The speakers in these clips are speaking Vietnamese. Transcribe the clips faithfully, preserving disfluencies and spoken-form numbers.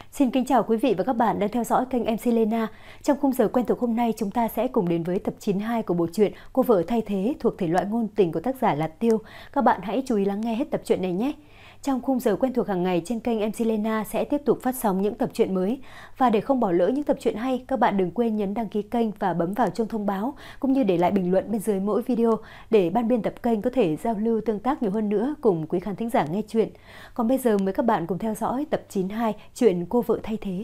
Xin kính chào quý vị và các bạn đang theo dõi kênh em xê Lena. Trong khung giờ quen thuộc hôm nay, chúng ta sẽ cùng đến với tập chín mươi hai của bộ truyện Cô vợ thay thế thuộc thể loại ngôn tình của tác giả là Tiêu. Các bạn hãy chú ý lắng nghe hết tập truyện này nhé. Trong khung giờ quen thuộc hàng ngày trên kênh em xê Lena sẽ tiếp tục phát sóng những tập truyện mới. Và để không bỏ lỡ những tập truyện hay, các bạn đừng quên nhấn đăng ký kênh và bấm vào chuông thông báo, cũng như để lại bình luận bên dưới mỗi video để ban biên tập kênh có thể giao lưu tương tác nhiều hơn nữa cùng quý khán thính giả nghe chuyện. Còn bây giờ mời các bạn cùng theo dõi tập chín mươi hai chuyện Cô vợ thay thế.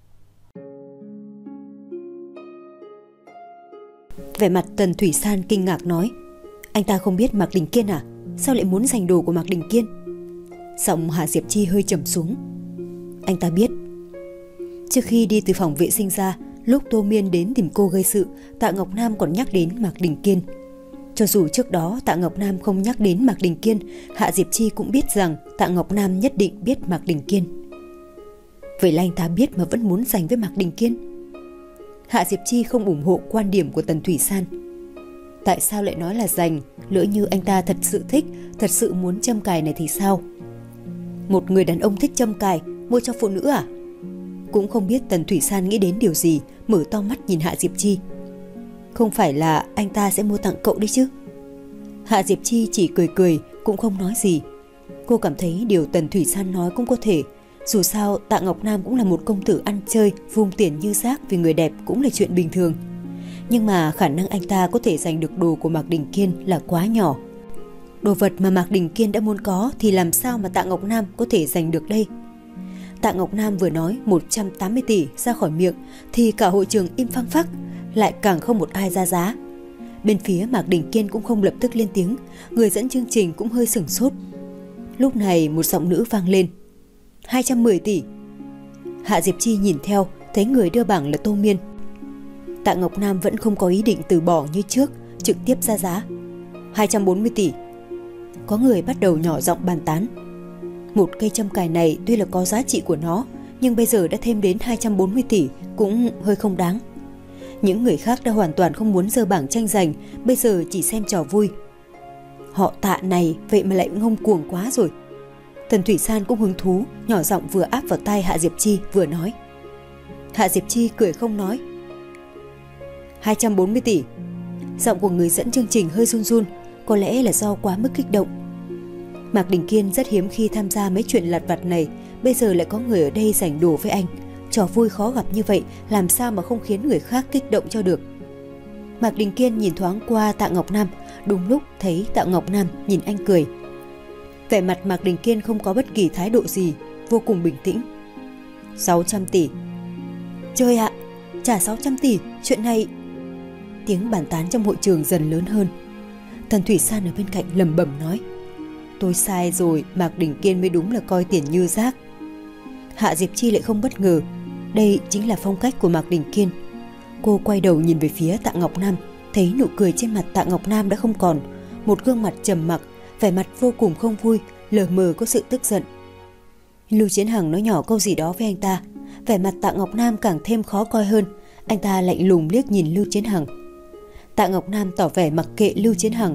Vẻ mặt Tần Thủy San kinh ngạc nói: anh ta không biết Mạc Đình Kiên à? Sao lại muốn giành đồ của Mạc Đình Kiên? Giọng Hạ Diệp Chi hơi trầm xuống. Anh ta biết. Trước khi đi từ phòng vệ sinh ra, lúc Tô Miên đến tìm cô gây sự, Tạ Ngọc Nam còn nhắc đến Mạc Đình Kiên. Cho dù trước đó Tạ Ngọc Nam không nhắc đến Mạc Đình Kiên, Hạ Diệp Chi cũng biết rằng Tạ Ngọc Nam nhất định biết Mạc Đình Kiên. Vậy là anh ta biết mà vẫn muốn giành với Mạc Đình Kiên. Hạ Diệp Chi không ủng hộ quan điểm của Tần Thủy San. Tại sao lại nói là giành? Lỡ như anh ta thật sự thích, thật sự muốn châm cài này thì sao? Một người đàn ông thích châm cài, mua cho phụ nữ à? Cũng không biết Tần Thủy San nghĩ đến điều gì, mở to mắt nhìn Hạ Diệp Chi. Không phải là anh ta sẽ mua tặng cậu đấy chứ? Hạ Diệp Chi chỉ cười cười, cũng không nói gì. Cô cảm thấy điều Tần Thủy San nói cũng có thể. Dù sao Tạ Ngọc Nam cũng là một công tử ăn chơi, vung tiền như rác vì người đẹp cũng là chuyện bình thường. Nhưng mà khả năng anh ta có thể giành được đồ của Mạc Đình Kiên là quá nhỏ. Đồ vật mà Mạc Đình Kiên đã muốn có thì làm sao mà Tạ Ngọc Nam có thể giành được đây? Tạ Ngọc Nam vừa nói một trăm tám mươi tỷ ra khỏi miệng thì cả hội trường im phăng phắc, lại càng không một ai ra giá. Bên phía Mạc Đình Kiên cũng không lập tức lên tiếng, người dẫn chương trình cũng hơi sửng sốt. Lúc này một giọng nữ vang lên: hai trăm mười tỷ. Hạ Diệp Chi nhìn theo, thấy người đưa bảng là Tô Miên. Tạ Ngọc Nam vẫn không có ý định từ bỏ như trước, trực tiếp ra giá hai trăm bốn mươi tỷ. Có người bắt đầu nhỏ giọng bàn tán. Một cây châm cài này tuy là có giá trị của nó, nhưng bây giờ đã thêm đến hai trăm bốn mươi tỷ cũng hơi không đáng. Những người khác đã hoàn toàn không muốn giơ bảng tranh giành, bây giờ chỉ xem trò vui. Họ Tạ này vậy mà lại ngông cuồng quá rồi. Tần Thủy San cũng hứng thú, nhỏ giọng vừa áp vào tai Hạ Diệp Chi vừa nói. Hạ Diệp Chi cười không nói. hai trăm bốn mươi tỷ. Giọng của người dẫn chương trình hơi run run, có lẽ là do quá mức kích động. Mạc Đình Kiên rất hiếm khi tham gia mấy chuyện lặt vặt này, bây giờ lại có người ở đây giành đồ với anh. Trò vui khó gặp như vậy, làm sao mà không khiến người khác kích động cho được. Mạc Đình Kiên nhìn thoáng qua Tạ Ngọc Nam, đúng lúc thấy Tạ Ngọc Nam nhìn anh cười. Vẻ mặt Mạc Đình Kiên không có bất kỳ thái độ gì, vô cùng bình tĩnh. sáu trăm tỷ. Trời ạ, trả sáu trăm tỷ, chuyện này... Tiếng bàn tán trong hội trường dần lớn hơn. Tần Thủy San ở bên cạnh lẩm bẩm nói: tôi sai rồi, Mạc Đình Kiên mới đúng là coi tiền như rác. Hạ Diệp Chi lại không bất ngờ, đây chính là phong cách của Mạc Đình Kiên. Cô quay đầu nhìn về phía Tạ Ngọc Nam, thấy nụ cười trên mặt Tạ Ngọc Nam đã không còn, một gương mặt trầm mặc, vẻ mặt vô cùng không vui, lờ mờ có sự tức giận. Lưu Chiến Hằng nói nhỏ câu gì đó với anh ta, vẻ mặt Tạ Ngọc Nam càng thêm khó coi hơn. Anh ta lạnh lùng liếc nhìn Lưu Chiến Hằng. Tạ Ngọc Nam tỏ vẻ mặc kệ Lưu Chiến Hằng.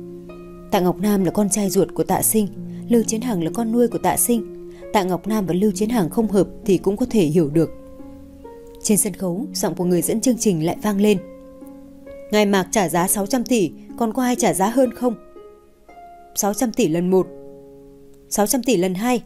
Tạ Ngọc Nam là con trai ruột của Tạ Sinh, Lưu Chiến Hằng là con nuôi của Tạ Sinh. Tạ Ngọc Nam và Lưu Chiến Hằng không hợp thì cũng có thể hiểu được. Trên sân khấu, giọng của người dẫn chương trình lại vang lên: ngài Mạc trả giá sáu trăm tỷ, còn có ai trả giá hơn không? sáu trăm tỷ lần một, sáu trăm tỷ lần hai,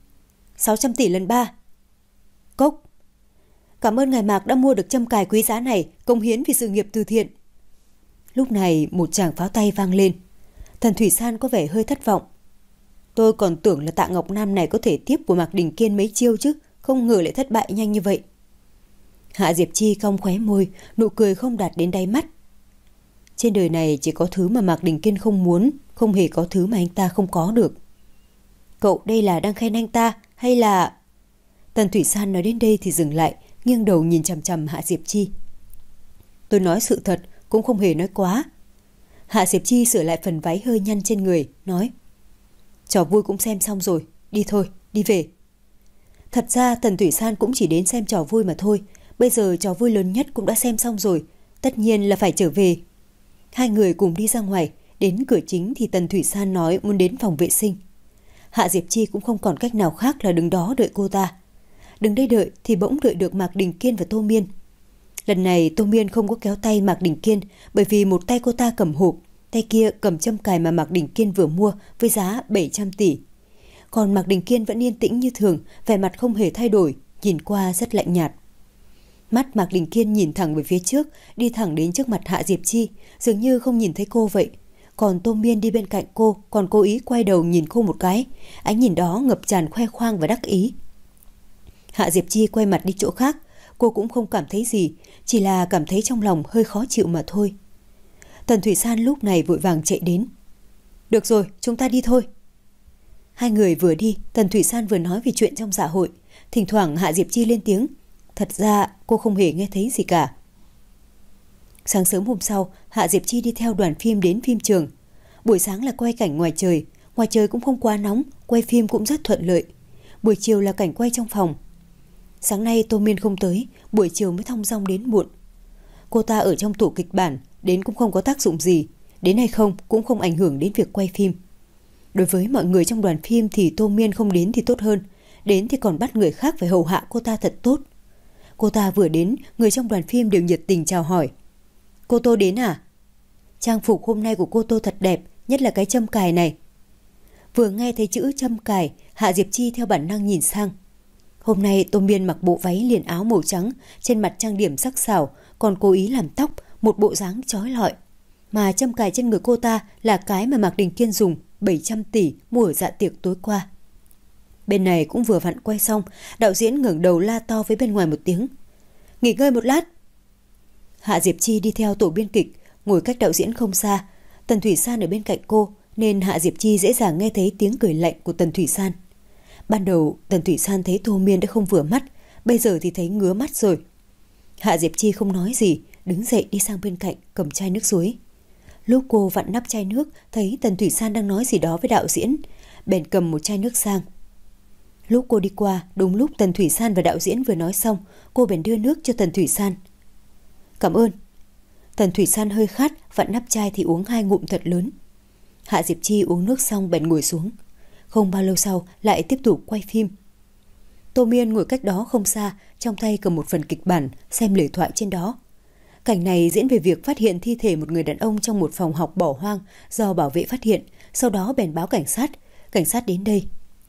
sáu trăm tỷ lần ba. Cốc. Cảm ơn ngài Mạc đã mua được châm cài quý giá này, cống hiến vì sự nghiệp từ thiện. Lúc này một tràng pháo tay vang lên. Tần Thủy San có vẻ hơi thất vọng. Tôi còn tưởng là Tạ Ngọc Nam này có thể tiếp của Mạc Đình Kiên mấy chiêu chứ, không ngờ lại thất bại nhanh như vậy. Hạ Diệp Chi cong khóe môi, nụ cười không đạt đến đáy mắt. Trên đời này chỉ có thứ mà Mạc Đình Kiên không muốn, không hề có thứ mà anh ta không có được. Cậu đây là đang khen anh ta hay là... Tần Thủy San nói đến đây thì dừng lại, nghiêng đầu nhìn chằm chằm Hạ Diệp Chi. Tôi nói sự thật, cũng không hề nói quá. Hạ Diệp Chi sửa lại phần váy hơi nhăn trên người, nói: trò vui cũng xem xong rồi, đi thôi, đi về. Thật ra Tần Thủy San cũng chỉ đến xem trò vui mà thôi, bây giờ trò vui lớn nhất cũng đã xem xong rồi, tất nhiên là phải trở về. Hai người cùng đi ra ngoài, đến cửa chính thì Tần Thủy San nói muốn đến phòng vệ sinh. Hạ Diệp Chi cũng không còn cách nào khác là đứng đó đợi cô ta. Đứng đây đợi thì bỗng đợi được Mạc Đình Kiên và Tô Miên. Lần này Tô Miên không có kéo tay Mạc Đình Kiên, bởi vì một tay cô ta cầm hộp, tay kia cầm châm cài mà Mạc Đình Kiên vừa mua với giá bảy trăm tỷ. Còn Mạc Đình Kiên vẫn yên tĩnh như thường, vẻ mặt không hề thay đổi, nhìn qua rất lạnh nhạt. Mắt Mạc Đình Kiên nhìn thẳng về phía trước, đi thẳng đến trước mặt Hạ Diệp Chi, dường như không nhìn thấy cô vậy. Còn Tô Miên đi bên cạnh cô, còn cố ý quay đầu nhìn cô một cái, ánh nhìn đó ngập tràn khoe khoang và đắc ý. Hạ Diệp Chi quay mặt đi chỗ khác, cô cũng không cảm thấy gì, chỉ là cảm thấy trong lòng hơi khó chịu mà thôi. Tần Thủy San lúc này vội vàng chạy đến. Được rồi, chúng ta đi thôi. Hai người vừa đi, Tần Thủy San vừa nói về chuyện trong dạ hội. Thỉnh thoảng Hạ Diệp Chi lên tiếng. Thật ra cô không hề nghe thấy gì cả. Sáng sớm hôm sau, Hạ Diệp Chi đi theo đoàn phim đến phim trường. Buổi sáng là quay cảnh ngoài trời, ngoài trời cũng không quá nóng, quay phim cũng rất thuận lợi. Buổi chiều là cảnh quay trong phòng. Sáng nay Tô Miên không tới, buổi chiều mới thong dong đến muộn. Cô ta ở trong tổ kịch bản, đến cũng không có tác dụng gì, đến hay không cũng không ảnh hưởng đến việc quay phim. Đối với mọi người trong đoàn phim thì Tô Miên không đến thì tốt hơn, đến thì còn bắt người khác phải hầu hạ cô ta thật tốt. Cô ta vừa đến, người trong đoàn phim đều nhiệt tình chào hỏi. Cô Tô đến à? Trang phục hôm nay của cô Tô thật đẹp, nhất là cái châm cài này. Vừa nghe thấy chữ châm cài, Hạ Diệp Chi theo bản năng nhìn sang. Hôm nay Tô Miên mặc bộ váy liền áo màu trắng, trên mặt trang điểm sắc sảo, còn cố ý làm tóc, một bộ dáng chói lọi. Mà châm cài trên người cô ta là cái mà Mạc Đình Kiên dùng bảy trăm tỷ mua ở dạ tiệc tối qua. Bên này cũng vừa vặn quay xong, đạo diễn ngẩng đầu la to với bên ngoài một tiếng. Nghỉ ngơi một lát. Hạ Diệp Chi đi theo tổ biên kịch, ngồi cách đạo diễn không xa. Tần Thủy San ở bên cạnh cô, nên Hạ Diệp Chi dễ dàng nghe thấy tiếng cười lạnh của Tần Thủy San. Ban đầu Tần Thủy San thấy Tô Miên đã không vừa mắt, bây giờ thì thấy ngứa mắt rồi. Hạ Diệp Chi không nói gì, đứng dậy đi sang bên cạnh cầm chai nước suối. Lúc cô vặn nắp chai nước, thấy Tần Thủy San đang nói gì đó với đạo diễn, bèn cầm một chai nước sang. Lúc cô đi qua, đúng lúc Tần Thủy San và đạo diễn vừa nói xong, cô bèn đưa nước cho Tần Thủy San. Cảm ơn. Tần Thủy San hơi khát, vặn nắp chai thì uống hai ngụm thật lớn. Hạ Diệp Chi uống nước xong bèn ngồi xuống. Không bao lâu sau lại tiếp tục quay phim. Tô Miên ngồi cách đó không xa, trong tay cầm một phần kịch bản, xem lời thoại trên đó. Cảnh này diễn về việc phát hiện thi thể một người đàn ông trong một phòng học bỏ hoang do bảo vệ phát hiện, sau đó bèn báo cảnh sát. Cảnh sát đến đây.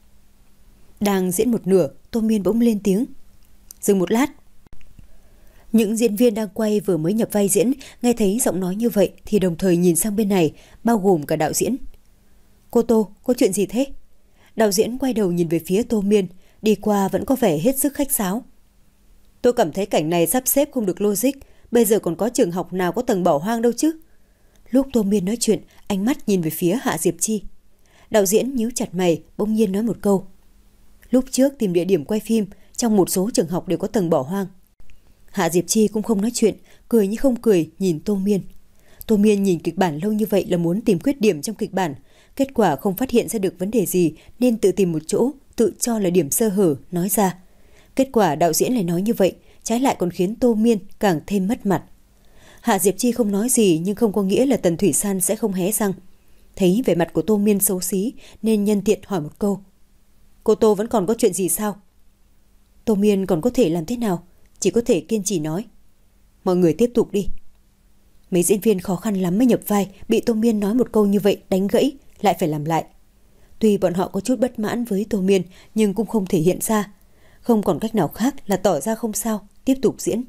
Đang diễn một nửa, Tô Miên bỗng lên tiếng. Dừng một lát. Những diễn viên đang quay vừa mới nhập vai diễn, nghe thấy giọng nói như vậy thì đồng thời nhìn sang bên này, bao gồm cả đạo diễn. Cô Tô, có chuyện gì thế? Đạo diễn quay đầu nhìn về phía Tô Miên, đi qua vẫn có vẻ hết sức khách sáo. Tôi cảm thấy cảnh này sắp xếp không được logic, bây giờ còn có trường học nào có tầng bỏ hoang đâu chứ. Lúc Tô Miên nói chuyện, ánh mắt nhìn về phía Hạ Diệp Chi. Đạo diễn nhíu chặt mày, bỗng nhiên nói một câu. Lúc trước tìm địa điểm quay phim, trong một số trường học đều có tầng bỏ hoang. Hạ Diệp Chi cũng không nói chuyện, cười như không cười nhìn Tô Miên. Tô Miên nhìn kịch bản lâu như vậy là muốn tìm khuyết điểm trong kịch bản, kết quả không phát hiện ra được vấn đề gì nên tự tìm một chỗ, tự cho là điểm sơ hở, nói ra. Kết quả đạo diễn lại nói như vậy, trái lại còn khiến Tô Miên càng thêm mất mặt. Hạ Diệp Chi không nói gì nhưng không có nghĩa là Tần Thủy San sẽ không hé răng. Thấy vẻ mặt của Tô Miên xấu xí nên nhân tiện hỏi một câu. Cô Tô vẫn còn có chuyện gì sao? Tô Miên còn có thể làm thế nào? Chỉ có thể kiên trì nói. Mọi người tiếp tục đi. Mấy diễn viên khó khăn lắm mới nhập vai, bị Tô Miên nói một câu như vậy đánh gãy, lại phải làm lại. Tuy bọn họ có chút bất mãn với Tô Miên nhưng cũng không thể hiện ra. Không còn cách nào khác là tỏ ra không sao, tiếp tục diễn.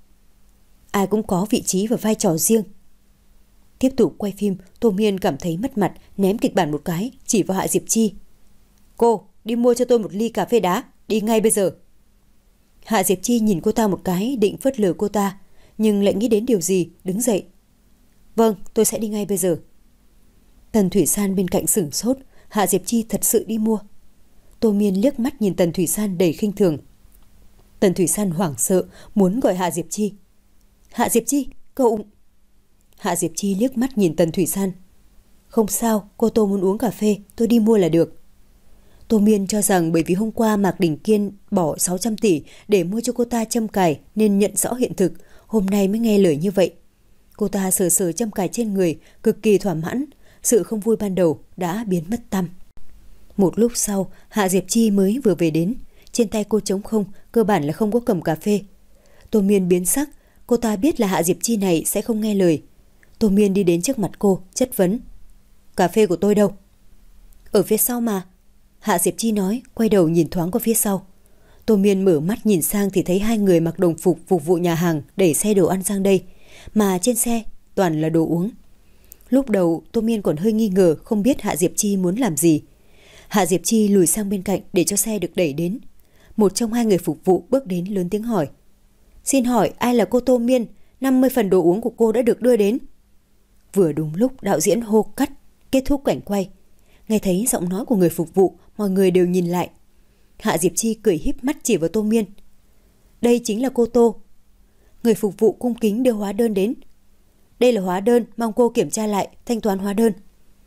Ai cũng có vị trí và vai trò riêng. Tiếp tục quay phim, Tô Miên cảm thấy mất mặt, ném kịch bản một cái, chỉ vào Hạ Diệp Chi. Cô, đi mua cho tôi một ly cà phê đá, đi ngay bây giờ. Hạ Diệp Chi nhìn cô ta một cái, định phớt lờ cô ta, nhưng lại nghĩ đến điều gì, đứng dậy. Vâng, tôi sẽ đi ngay bây giờ. Tần Thủy San bên cạnh sửng sốt, Hạ Diệp Chi thật sự đi mua. Tô Miên liếc mắt nhìn Tần Thủy San đầy khinh thường. Tần Thủy San hoảng sợ, muốn gọi Hạ Diệp Chi. Hạ Diệp Chi, cậu... Hạ Diệp Chi liếc mắt nhìn Tần Thủy San. Không sao, cô Tô muốn uống cà phê, tôi đi mua là được. Tô Miên cho rằng bởi vì hôm qua Mạc Đình Kiên bỏ sáu trăm tỷ để mua cho cô ta châm cài nên nhận rõ hiện thực, hôm nay mới nghe lời như vậy. Cô ta sờ sờ châm cài trên người, cực kỳ thỏa mãn, sự không vui ban đầu đã biến mất tăm. Một lúc sau, Hạ Diệp Chi mới vừa về đến. Trên tay cô trống không, cơ bản là không có cầm cà phê. Tô Miên biến sắc, cô ta biết là Hạ Diệp Chi này sẽ không nghe lời. Tô Miên đi đến trước mặt cô, chất vấn. Cà phê của tôi đâu? Ở phía sau mà. Hạ Diệp Chi nói, quay đầu nhìn thoáng qua phía sau. Tô Miên mở mắt nhìn sang thì thấy hai người mặc đồng phục phục vụ nhà hàng đẩy xe đồ ăn sang đây, mà trên xe toàn là đồ uống. Lúc đầu Tô Miên còn hơi nghi ngờ, không biết Hạ Diệp Chi muốn làm gì. Hạ Diệp Chi lùi sang bên cạnh để cho xe được đẩy đến. Một trong hai người phục vụ bước đến lớn tiếng hỏi. Xin hỏi ai là cô Tô Miên? năm mươi phần đồ uống của cô đã được đưa đến. Vừa đúng lúc đạo diễn hô cắt, kết thúc cảnh quay. Nghe thấy giọng nói của người phục vụ, mọi người đều nhìn lại. Hạ Diệp Chi cười híp mắt chỉ vào Tô Miên. Đây chính là cô Tô. Người phục vụ cung kính đưa hóa đơn đến. Đây là hóa đơn, mong cô kiểm tra lại, thanh toán hóa đơn.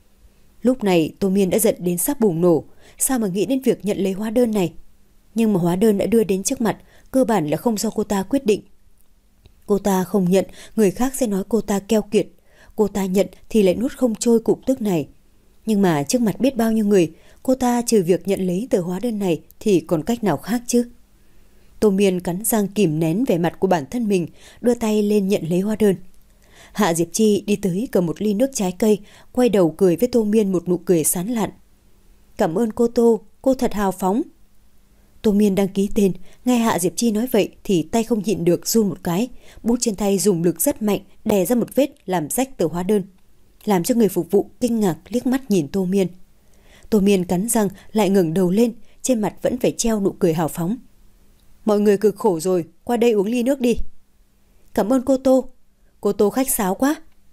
Lúc này Tô Miên đã giận đến sắp bùng nổ. Sao mà nghĩ đến việc nhận lấy hóa đơn này? Nhưng mà hóa đơn đã đưa đến trước mặt, cơ bản là không do cô ta quyết định. Cô ta không nhận, người khác sẽ nói cô ta keo kiệt. Cô ta nhận thì lại nuốt không trôi cục tức này. Nhưng mà trước mặt biết bao nhiêu người, cô ta trừ việc nhận lấy tờ hóa đơn này thì còn cách nào khác chứ? Tô Miên cắn răng kìm nén vẻ mặt của bản thân mình, đưa tay lên nhận lấy hóa đơn. Hạ Diệp Chi đi tới cầm một ly nước trái cây, quay đầu cười với Tô Miên một nụ cười sán lạn. Cảm ơn cô Tô, cô thật hào phóng. Tô Miên đăng ký tên, nghe Hạ Diệp Chi nói vậy thì tay không nhịn được run một cái, bút trên tay dùng lực rất mạnh đè ra một vết làm rách tờ hóa đơn, làm cho người phục vụ kinh ngạc liếc mắt nhìn Tô Miên. Tô Miên cắn răng lại ngẩng đầu lên, trên mặt vẫn phải treo nụ cười hào phóng. Mọi người cực khổ rồi, qua đây uống ly nước đi. Cảm ơn cô Tô, cô Tô khách sáo quá.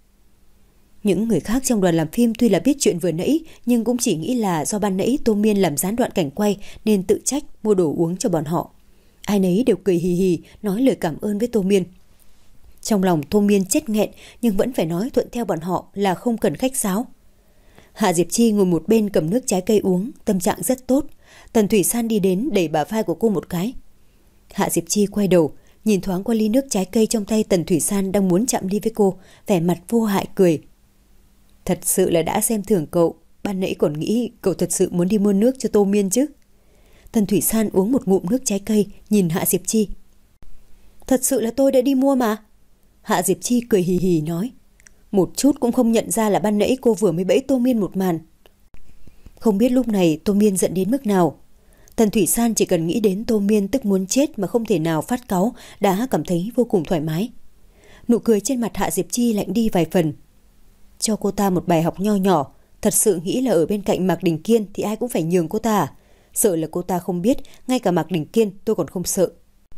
Những người khác trong đoàn làm phim tuy là biết chuyện vừa nãy, nhưng cũng chỉ nghĩ là do ban nãy Tô Miên làm gián đoạn cảnh quay nên tự trách mua đồ uống cho bọn họ. Ai nấy đều cười hì hì nói lời cảm ơn với Tô Miên. Trong lòng Tô Miên chết nghẹn nhưng vẫn phải nói thuận theo bọn họ là không cần khách sáo. Hạ Diệp Chi ngồi một bên cầm nước trái cây uống, tâm trạng rất tốt. Tần Thủy San đi đến đẩy bả vai của cô một cái. Hạ Diệp Chi quay đầu, nhìn thoáng qua ly nước trái cây trong tay Tần Thủy San đang muốn chạm ly với cô, vẻ mặt vô hại cười. Thật sự là đã xem thường cậu, ban nãy còn nghĩ cậu thật sự muốn đi mua nước cho Tô Miên chứ. Tần Thủy San uống một ngụm nước trái cây, nhìn Hạ Diệp Chi. Thật sự là tôi đã đi mua mà. Hạ Diệp Chi cười hì hì nói. Một chút cũng không nhận ra là ban nãy cô vừa mới bẫy Tô Miên một màn. Không biết lúc này Tô Miên giận đến mức nào. Tần Thủy San chỉ cần nghĩ đến Tô Miên tức muốn chết mà không thể nào phát cáu đã cảm thấy vô cùng thoải mái. Nụ cười trên mặt Hạ Diệp Chi lạnh đi vài phần. Cho cô ta một bài học nho nhỏ, thật sự nghĩ là ở bên cạnh Mạc Đình Kiên thì ai cũng phải nhường cô ta à? Sợ là cô ta không biết, ngay cả Mạc Đình Kiên tôi còn không sợ.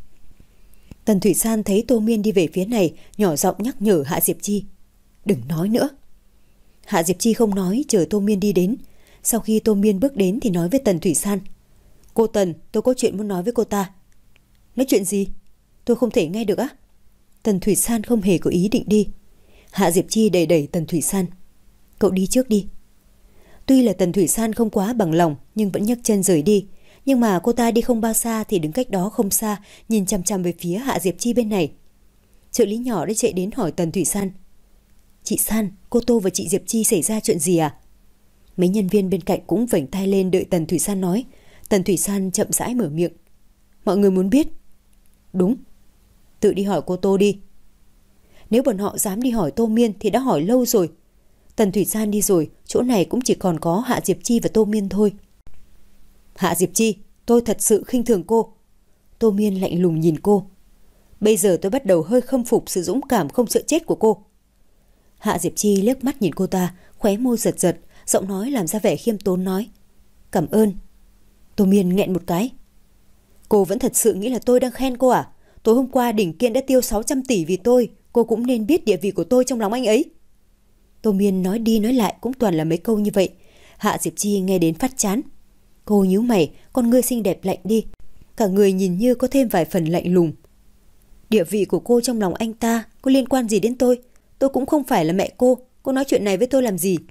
Tần Thủy San thấy Tô Miên đi về phía này, nhỏ giọng nhắc nhở Hạ Diệp Chi. Đừng nói nữa. Hạ Diệp Chi không nói, chờ Tô Miên đi đến. Sau khi Tô Miên bước đến thì nói với Tần Thủy San. Cô Tần, tôi có chuyện muốn nói với cô ta. Nói chuyện gì? Tôi không thể nghe được á. Tần Thủy San không hề có ý định đi. Hạ Diệp Chi đẩy đẩy Tần Thủy San. Cậu đi trước đi. Tuy là Tần Thủy San không quá bằng lòng nhưng vẫn nhấc chân rời đi. Nhưng mà cô ta đi không bao xa thì đứng cách đó không xa, nhìn chằm chằm về phía Hạ Diệp Chi bên này. Trợ lý nhỏ đã chạy đến hỏi Tần Thủy San. Chị San, cô Tô và chị Diệp Chi xảy ra chuyện gì à? Mấy nhân viên bên cạnh cũng vểnh tai lên đợi Tần Thủy San nói. Tần Thủy San chậm rãi mở miệng. Mọi người muốn biết. Đúng. Tự đi hỏi cô Tô đi. Nếu bọn họ dám đi hỏi Tô Miên thì đã hỏi lâu rồi. Tần Thủy San đi rồi, chỗ này cũng chỉ còn có Hạ Diệp Chi và Tô Miên thôi. Hạ Diệp Chi, tôi thật sự khinh thường cô. Tô Miên lạnh lùng nhìn cô. Bây giờ tôi bắt đầu hơi khâm phục sự dũng cảm không sợ chết của cô. Hạ Diệp Chi liếc mắt nhìn cô ta, khóe môi giật giật, giọng nói làm ra vẻ khiêm tốn nói. Cảm ơn. Tô Miên nghẹn một cái. Cô vẫn thật sự nghĩ là tôi đang khen cô à? Tối hôm qua Đình Kiên đã tiêu sáu trăm tỷ vì tôi, cô cũng nên biết địa vị của tôi trong lòng anh ấy. Tô Miên nói đi nói lại cũng toàn là mấy câu như vậy. Hạ Diệp Chi nghe đến phát chán. Cô nhíu mày, con ngươi xinh đẹp lạnh đi. Cả người nhìn như có thêm vài phần lạnh lùng. Địa vị của cô trong lòng anh ta có liên quan gì đến tôi? Tôi cũng không phải là mẹ cô. Cô nói chuyện này với tôi làm gì?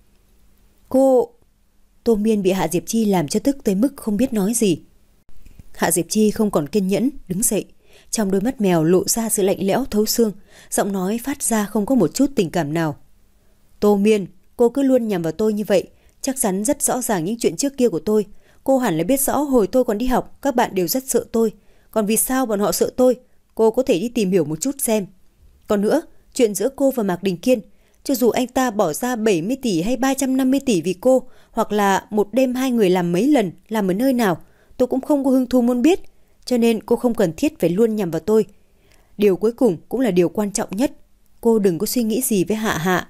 Cô... Tô Miên bị Hạ Diệp Chi làm cho tức tới mức không biết nói gì. Hạ Diệp Chi không còn kiên nhẫn, đứng dậy. Trong đôi mắt mèo lộ ra sự lạnh lẽo thấu xương, giọng nói phát ra không có một chút tình cảm nào. Tô Miên, cô cứ luôn nhằm vào tôi như vậy, chắc chắn rất rõ ràng những chuyện trước kia của tôi. Cô hẳn là biết rõ hồi tôi còn đi học, các bạn đều rất sợ tôi. Còn vì sao bọn họ sợ tôi, cô có thể đi tìm hiểu một chút xem. Còn nữa, chuyện giữa cô và Mạc Đình Kiên, cho dù anh ta bỏ ra bảy mươi tỷ hay ba trăm năm mươi tỷ vì cô, hoặc là một đêm hai người làm mấy lần, làm ở nơi nào, tôi cũng không có hứng thú muốn biết. Cho nên cô không cần thiết phải luôn nhằm vào tôi. Điều cuối cùng cũng là điều quan trọng nhất. Cô đừng có suy nghĩ gì với Hạ Hạ.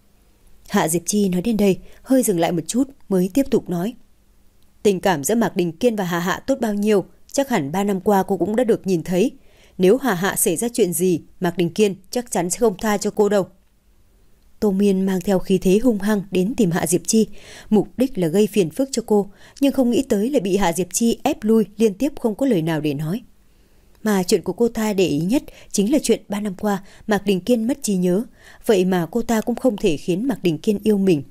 Hạ Diệp Chi nói đến đây, hơi dừng lại một chút mới tiếp tục nói. Tình cảm giữa Mạc Đình Kiên và Hạ Hạ tốt bao nhiêu, chắc hẳn ba năm qua cô cũng đã được nhìn thấy. Nếu Hạ Hạ xảy ra chuyện gì, Mạc Đình Kiên chắc chắn sẽ không tha cho cô đâu. Tô Miên mang theo khí thế hung hăng đến tìm Hạ Diệp Chi, mục đích là gây phiền phức cho cô, nhưng không nghĩ tới lại bị Hạ Diệp Chi ép lui liên tiếp không có lời nào để nói. Mà chuyện của cô ta để ý nhất chính là chuyện ba năm qua Mạc Đình Kiên mất trí nhớ, vậy mà cô ta cũng không thể khiến Mạc Đình Kiên yêu mình.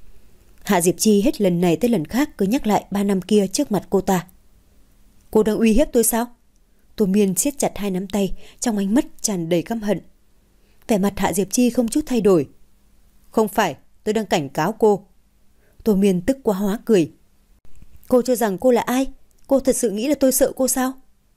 Hạ Diệp Chi hết lần này tới lần khác cứ nhắc lại ba năm kia trước mặt cô ta. Cô đang uy hiếp tôi sao? Tô Miên siết chặt hai nắm tay, trong ánh mắt tràn đầy căm hận. Vẻ mặt Hạ Diệp Chi không chút thay đổi. Không phải, tôi đang cảnh cáo cô. Tô Miên tức quá hóa cười. Cô cho rằng cô là ai? Cô thật sự nghĩ là tôi sợ cô sao?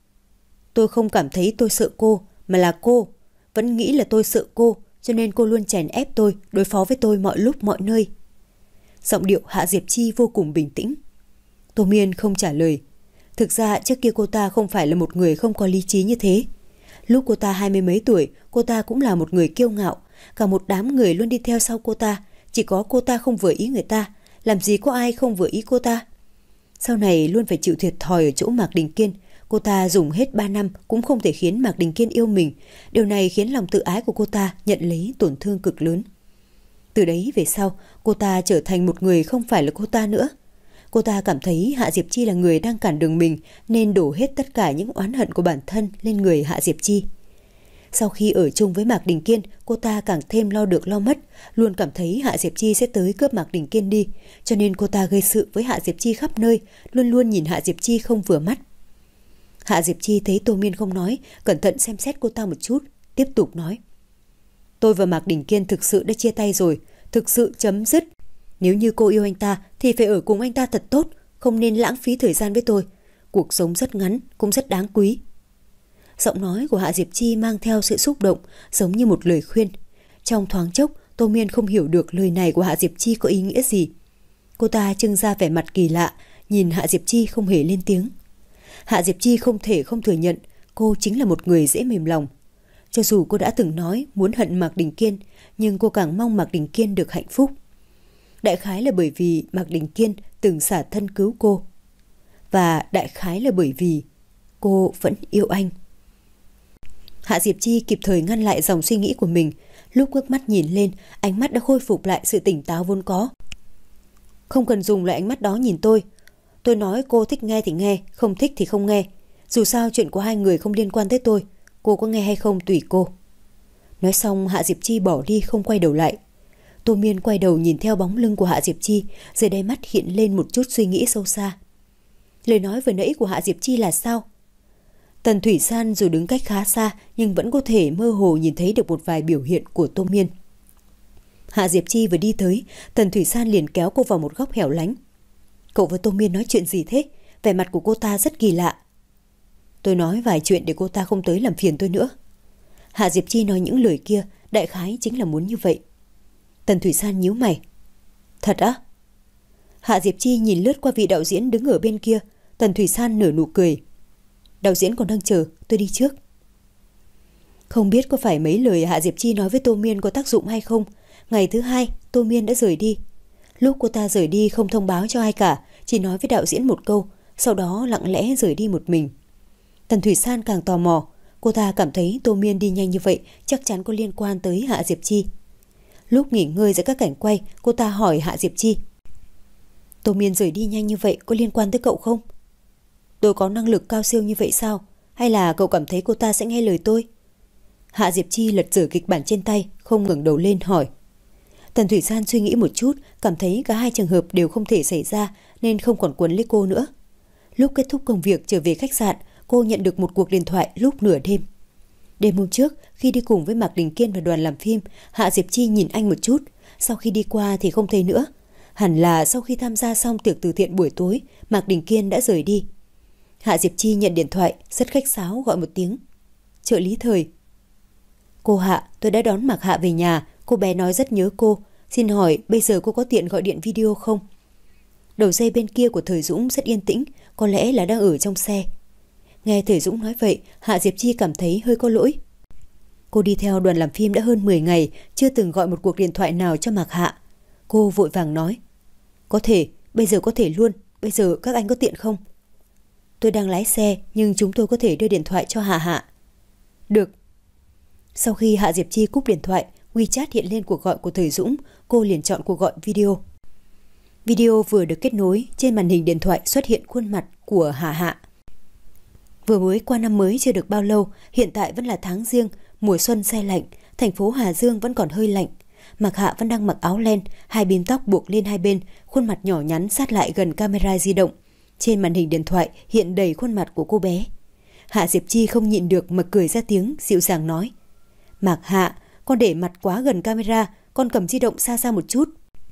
Tôi không cảm thấy tôi sợ cô, mà là cô vẫn nghĩ là tôi sợ cô, cho nên cô luôn chèn ép tôi, đối phó với tôi mọi lúc mọi nơi. Giọng điệu Hạ Diệp Chi vô cùng bình tĩnh. Tô Miên không trả lời. Thực ra trước kia cô ta không phải là một người không có lý trí như thế. Lúc cô ta hai mươi mấy tuổi, cô ta cũng là một người kiêu ngạo. Cả một đám người luôn đi theo sau cô ta. Chỉ có cô ta không vừa ý người ta. Làm gì có ai không vừa ý cô ta. Sau này luôn phải chịu thiệt thòi ở chỗ Mạc Đình Kiên. Cô ta dùng hết ba năm cũng không thể khiến Mạc Đình Kiên yêu mình. Điều này khiến lòng tự ái của cô ta nhận lấy tổn thương cực lớn. Từ đấy về sau, cô ta trở thành một người không phải là cô ta nữa. Cô ta cảm thấy Hạ Diệp Chi là người đang cản đường mình, nên đổ hết tất cả những oán hận của bản thân lên người Hạ Diệp Chi. Sau khi ở chung với Mạc Đình Kiên, cô ta càng thêm lo được lo mất, luôn cảm thấy Hạ Diệp Chi sẽ tới cướp Mạc Đình Kiên đi, cho nên cô ta gây sự với Hạ Diệp Chi khắp nơi, luôn luôn nhìn Hạ Diệp Chi không vừa mắt. Hạ Diệp Chi thấy Tô Miên không nói, cẩn thận xem xét cô ta một chút, tiếp tục nói. Tôi và Mạc Đình Kiên thực sự đã chia tay rồi, thực sự chấm dứt. Nếu như cô yêu anh ta thì phải ở cùng anh ta thật tốt, không nên lãng phí thời gian với tôi. Cuộc sống rất ngắn, cũng rất đáng quý. Giọng nói của Hạ Diệp Chi mang theo sự xúc động, giống như một lời khuyên. Trong thoáng chốc, Tô Miên không hiểu được lời này của Hạ Diệp Chi có ý nghĩa gì. Cô ta trưng ra vẻ mặt kỳ lạ, nhìn Hạ Diệp Chi không hề lên tiếng. Hạ Diệp Chi không thể không thừa nhận cô chính là một người dễ mềm lòng. Cho dù cô đã từng nói muốn hận Mạc Đình Kiên, nhưng cô càng mong Mạc Đình Kiên được hạnh phúc. Đại khái là bởi vì Mạc Đình Kiên từng xả thân cứu cô. Và đại khái là bởi vì cô vẫn yêu anh. Hạ Diệp Chi kịp thời ngăn lại dòng suy nghĩ của mình. Lúc ngước mắt nhìn lên, ánh mắt đã khôi phục lại sự tỉnh táo vốn có. Không cần dùng loại ánh mắt đó nhìn tôi. Tôi nói cô thích nghe thì nghe, không thích thì không nghe. Dù sao chuyện của hai người không liên quan tới tôi. Cô có nghe hay không tùy cô. Nói xong Hạ Diệp Chi bỏ đi không quay đầu lại. Tô Miên quay đầu nhìn theo bóng lưng của Hạ Diệp Chi, dưới đáy mắt hiện lên một chút suy nghĩ sâu xa. Lời nói vừa nãy của Hạ Diệp Chi là sao? Tần Thủy San dù đứng cách khá xa nhưng vẫn có thể mơ hồ nhìn thấy được một vài biểu hiện của Tô Miên. Hạ Diệp Chi vừa đi tới, Tần Thủy San liền kéo cô vào một góc hẻo lánh. Cậu với Tô Miên nói chuyện gì thế? Vẻ mặt của cô ta rất kỳ lạ. Tôi nói vài chuyện để cô ta không tới làm phiền tôi nữa. Hạ Diệp Chi nói những lời kia đại khái chính là muốn như vậy. Tần Thủy San nhíu mày. Thật á? Hạ Diệp Chi nhìn lướt qua vị đạo diễn đứng ở bên kia. Tần Thủy San nở nụ cười. Đạo diễn còn đang chờ, tôi đi trước. Không biết có phải mấy lời Hạ Diệp Chi nói với Tô Miên có tác dụng hay không. Ngày thứ hai Tô Miên đã rời đi. Lúc cô ta rời đi không thông báo cho ai cả, chỉ nói với đạo diễn một câu, sau đó lặng lẽ rời đi một mình. Tần Thủy San càng tò mò. Cô ta cảm thấy Tô Miên đi nhanh như vậy chắc chắn có liên quan tới Hạ Diệp Chi. Lúc nghỉ ngơi giữa các cảnh quay, cô ta hỏi Hạ Diệp Chi. Tô Miên rời đi nhanh như vậy có liên quan tới cậu không? Tôi có năng lực cao siêu như vậy sao? Hay là cậu cảm thấy cô ta sẽ nghe lời tôi? Hạ Diệp Chi lật dở kịch bản trên tay, không ngẩng đầu lên hỏi. Tần Thủy San suy nghĩ một chút, cảm thấy cả hai trường hợp đều không thể xảy ra nên không còn quấn lấy cô nữa. Lúc kết thúc công việc trở về khách sạn, cô nhận được một cuộc điện thoại lúc nửa đêm. Đêm hôm trước, khi đi cùng với Mạc Đình Kiên và đoàn làm phim, Hạ Diệp Chi nhìn anh một chút, sau khi đi qua thì không thấy nữa. Hẳn là sau khi tham gia xong tiệc từ thiện buổi tối, Mạc Đình Kiên đã rời đi. Hạ Diệp Chi nhận điện thoại, rất khách sáo gọi một tiếng. Trợ lý Thời. Cô Hạ, tôi đã đón Mạc Hạ về nhà, cô bé nói rất nhớ cô. Xin hỏi bây giờ cô có tiện gọi điện video không? Đầu dây bên kia của Thời Dũng rất yên tĩnh, có lẽ là đang ở trong xe. Nghe Thời Dũng nói vậy, Hạ Diệp Chi cảm thấy hơi có lỗi. Cô đi theo đoàn làm phim đã hơn mười ngày, chưa từng gọi một cuộc điện thoại nào cho Mạc Hạ. Cô vội vàng nói. Có thể, bây giờ có thể luôn, bây giờ các anh có tiện không? Tôi đang lái xe, nhưng chúng tôi có thể đưa điện thoại cho Hạ Hạ. Được. Sau khi Hạ Diệp Chi cúp điện thoại, WeChat hiện lên cuộc gọi của Thời Dũng, cô liền chọn cuộc gọi video. Video vừa được kết nối, trên màn hình điện thoại xuất hiện khuôn mặt của Hạ Hạ. Vừa mới qua năm mới chưa được bao lâu, hiện tại vẫn là tháng Giêng, mùa xuân se lạnh, thành phố Hà Dương vẫn còn hơi lạnh. Mạc Hạ vẫn đang mặc áo len, hai bím tóc buộc lên hai bên, khuôn mặt nhỏ nhắn sát lại gần camera di động. Trên màn hình điện thoại hiện đầy khuôn mặt của cô bé. Hạ Diệp Chi không nhịn được mà cười ra tiếng, dịu dàng nói. Mạc Hạ, con để mặt quá gần camera, con cầm di động xa xa một chút.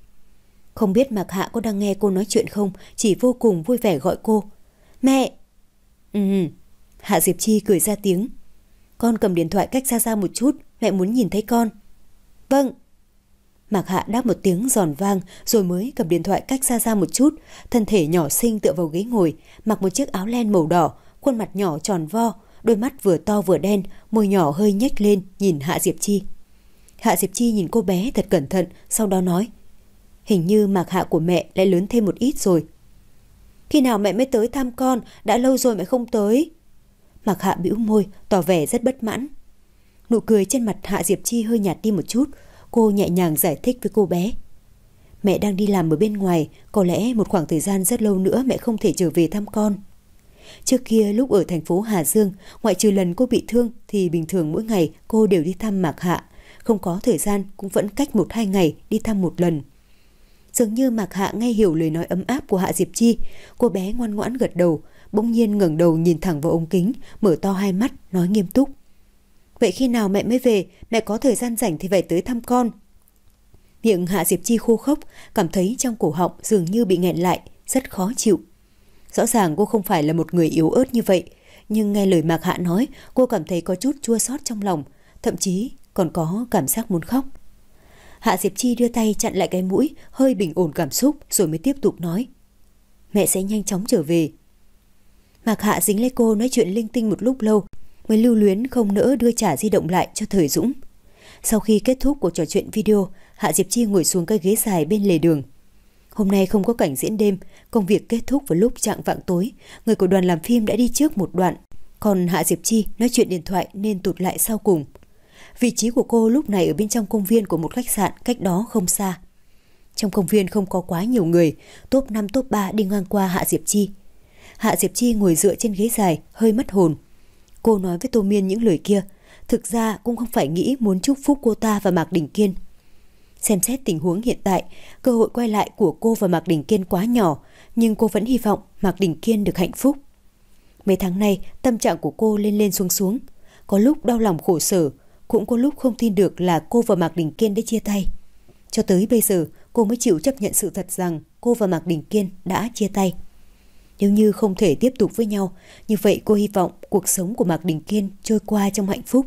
Không biết Mạc Hạ có đang nghe cô nói chuyện không, chỉ vô cùng vui vẻ gọi cô. Mẹ! Ừ, Hạ Diệp Chi cười ra tiếng. Con cầm điện thoại cách xa xa một chút, mẹ muốn nhìn thấy con. Vâng. Mạc Hạ đáp một tiếng giòn vang rồi mới cầm điện thoại cách xa xa một chút, thân thể nhỏ xinh tựa vào ghế ngồi, mặc một chiếc áo len màu đỏ, khuôn mặt nhỏ tròn vo, đôi mắt vừa to vừa đen, môi nhỏ hơi nhếch lên nhìn Hạ Diệp Chi. Hạ Diệp Chi nhìn cô bé thật cẩn thận, sau đó nói. Hình như Mạc Hạ của mẹ lại lớn thêm một ít rồi. Khi nào mẹ mới tới thăm con, đã lâu rồi mẹ không tới. Mạc Hạ bĩu môi, tỏ vẻ rất bất mãn. Nụ cười trên mặt Hạ Diệp Chi hơi nhạt đi một chút, cô nhẹ nhàng giải thích với cô bé. Mẹ đang đi làm ở bên ngoài, có lẽ một khoảng thời gian rất lâu nữa mẹ không thể trở về thăm con. Trước kia lúc ở thành phố Hà Dương, ngoại trừ lần cô bị thương thì bình thường mỗi ngày cô đều đi thăm Mạc Hạ, không có thời gian cũng vẫn cách một hai ngày đi thăm một lần. Dường như Mạc Hạ nghe hiểu lời nói ấm áp của Hạ Diệp Chi, cô bé ngoan ngoãn gật đầu, bỗng nhiên ngẩng đầu nhìn thẳng vào ống kính, mở to hai mắt, nói nghiêm túc. Vậy khi nào mẹ mới về, mẹ có thời gian rảnh thì phải tới thăm con. Miệng Hạ Diệp Chi khô khốc, cảm thấy trong cổ họng dường như bị nghẹn lại, rất khó chịu. Rõ ràng cô không phải là một người yếu ớt như vậy, nhưng nghe lời Mạc Hạ nói, cô cảm thấy có chút chua xót trong lòng, thậm chí còn có cảm giác muốn khóc. Hạ Diệp Chi đưa tay chặn lại cái mũi, hơi bình ổn cảm xúc rồi mới tiếp tục nói. Mẹ sẽ nhanh chóng trở về. Mạc Hạ dính lấy cô nói chuyện linh tinh một lúc lâu, mới lưu luyến không nỡ đưa trả di động lại cho Thời Dũng. Sau khi kết thúc cuộc trò chuyện video, Hạ Diệp Chi ngồi xuống cái ghế dài bên lề đường. Hôm nay không có cảnh diễn đêm, công việc kết thúc vào lúc chạng vạng tối, người của đoàn làm phim đã đi trước một đoạn, còn Hạ Diệp Chi nói chuyện điện thoại nên tụt lại sau cùng. Vị trí của cô lúc này ở bên trong công viên của một khách sạn cách đó không xa. Trong công viên không có quá nhiều người, top năm top ba đi ngang qua Hạ Diệp Chi. Hạ Diệp Chi ngồi dựa trên ghế dài, hơi mất hồn. Cô nói với Tô Miên những lời kia, thực ra cũng không phải nghĩ muốn chúc phúc cô ta và Mạc Đình Kiên. Xem xét tình huống hiện tại, cơ hội quay lại của cô và Mạc Đình Kiên quá nhỏ, nhưng cô vẫn hy vọng Mạc Đình Kiên được hạnh phúc. Mấy tháng nay, tâm trạng của cô lên lên xuống xuống. Có lúc đau lòng khổ sở, cũng có lúc không tin được là cô và Mạc Đình Kiên đã chia tay. Cho tới bây giờ, cô mới chịu chấp nhận sự thật rằng cô và Mạc Đình Kiên đã chia tay. Nếu như không thể tiếp tục với nhau, như vậy cô hy vọng cuộc sống của Mạc Đình Kiên trôi qua trong hạnh phúc.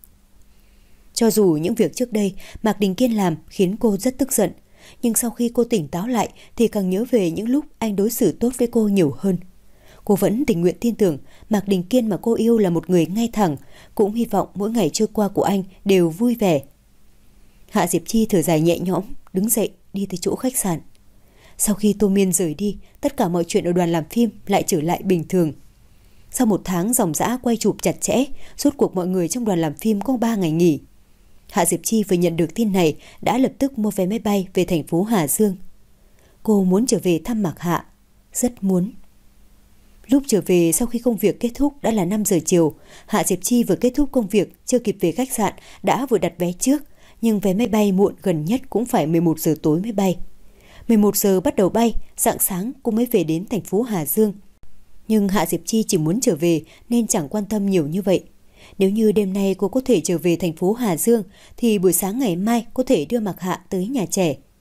Cho dù những việc trước đây Mạc Đình Kiên làm khiến cô rất tức giận, nhưng sau khi cô tỉnh táo lại thì càng nhớ về những lúc anh đối xử tốt với cô nhiều hơn. Cô vẫn tình nguyện tin tưởng Mạc Đình Kiên mà cô yêu là một người ngay thẳng, cũng hy vọng mỗi ngày trôi qua của anh đều vui vẻ. Hạ Diệp Chi thở dài nhẹ nhõm, đứng dậy đi tới chỗ khách sạn. Sau khi Tô Miên rời đi, tất cả mọi chuyện ở đoàn làm phim lại trở lại bình thường. Sau một tháng ròng rã quay chụp chặt chẽ, rốt cuộc mọi người trong đoàn làm phim có ba ngày nghỉ. Hạ Diệp Chi vừa nhận được tin này đã lập tức mua vé máy bay về thành phố Hà Dương. Cô muốn trở về thăm Mạc Hạ, rất muốn. Lúc trở về sau khi công việc kết thúc đã là năm giờ chiều, Hạ Diệp Chi vừa kết thúc công việc, chưa kịp về khách sạn đã vừa đặt vé trước, nhưng vé máy bay muộn gần nhất cũng phải mười một giờ tối mới bay. mười một giờ bắt đầu bay, rạng sáng cô mới về đến thành phố Hà Dương. Nhưng Hạ Diệp Chi chỉ muốn trở về nên chẳng quan tâm nhiều như vậy. Nếu như đêm nay cô có thể trở về thành phố Hà Dương thì buổi sáng ngày mai có thể đưa Mạc Hạ tới nhà trẻ.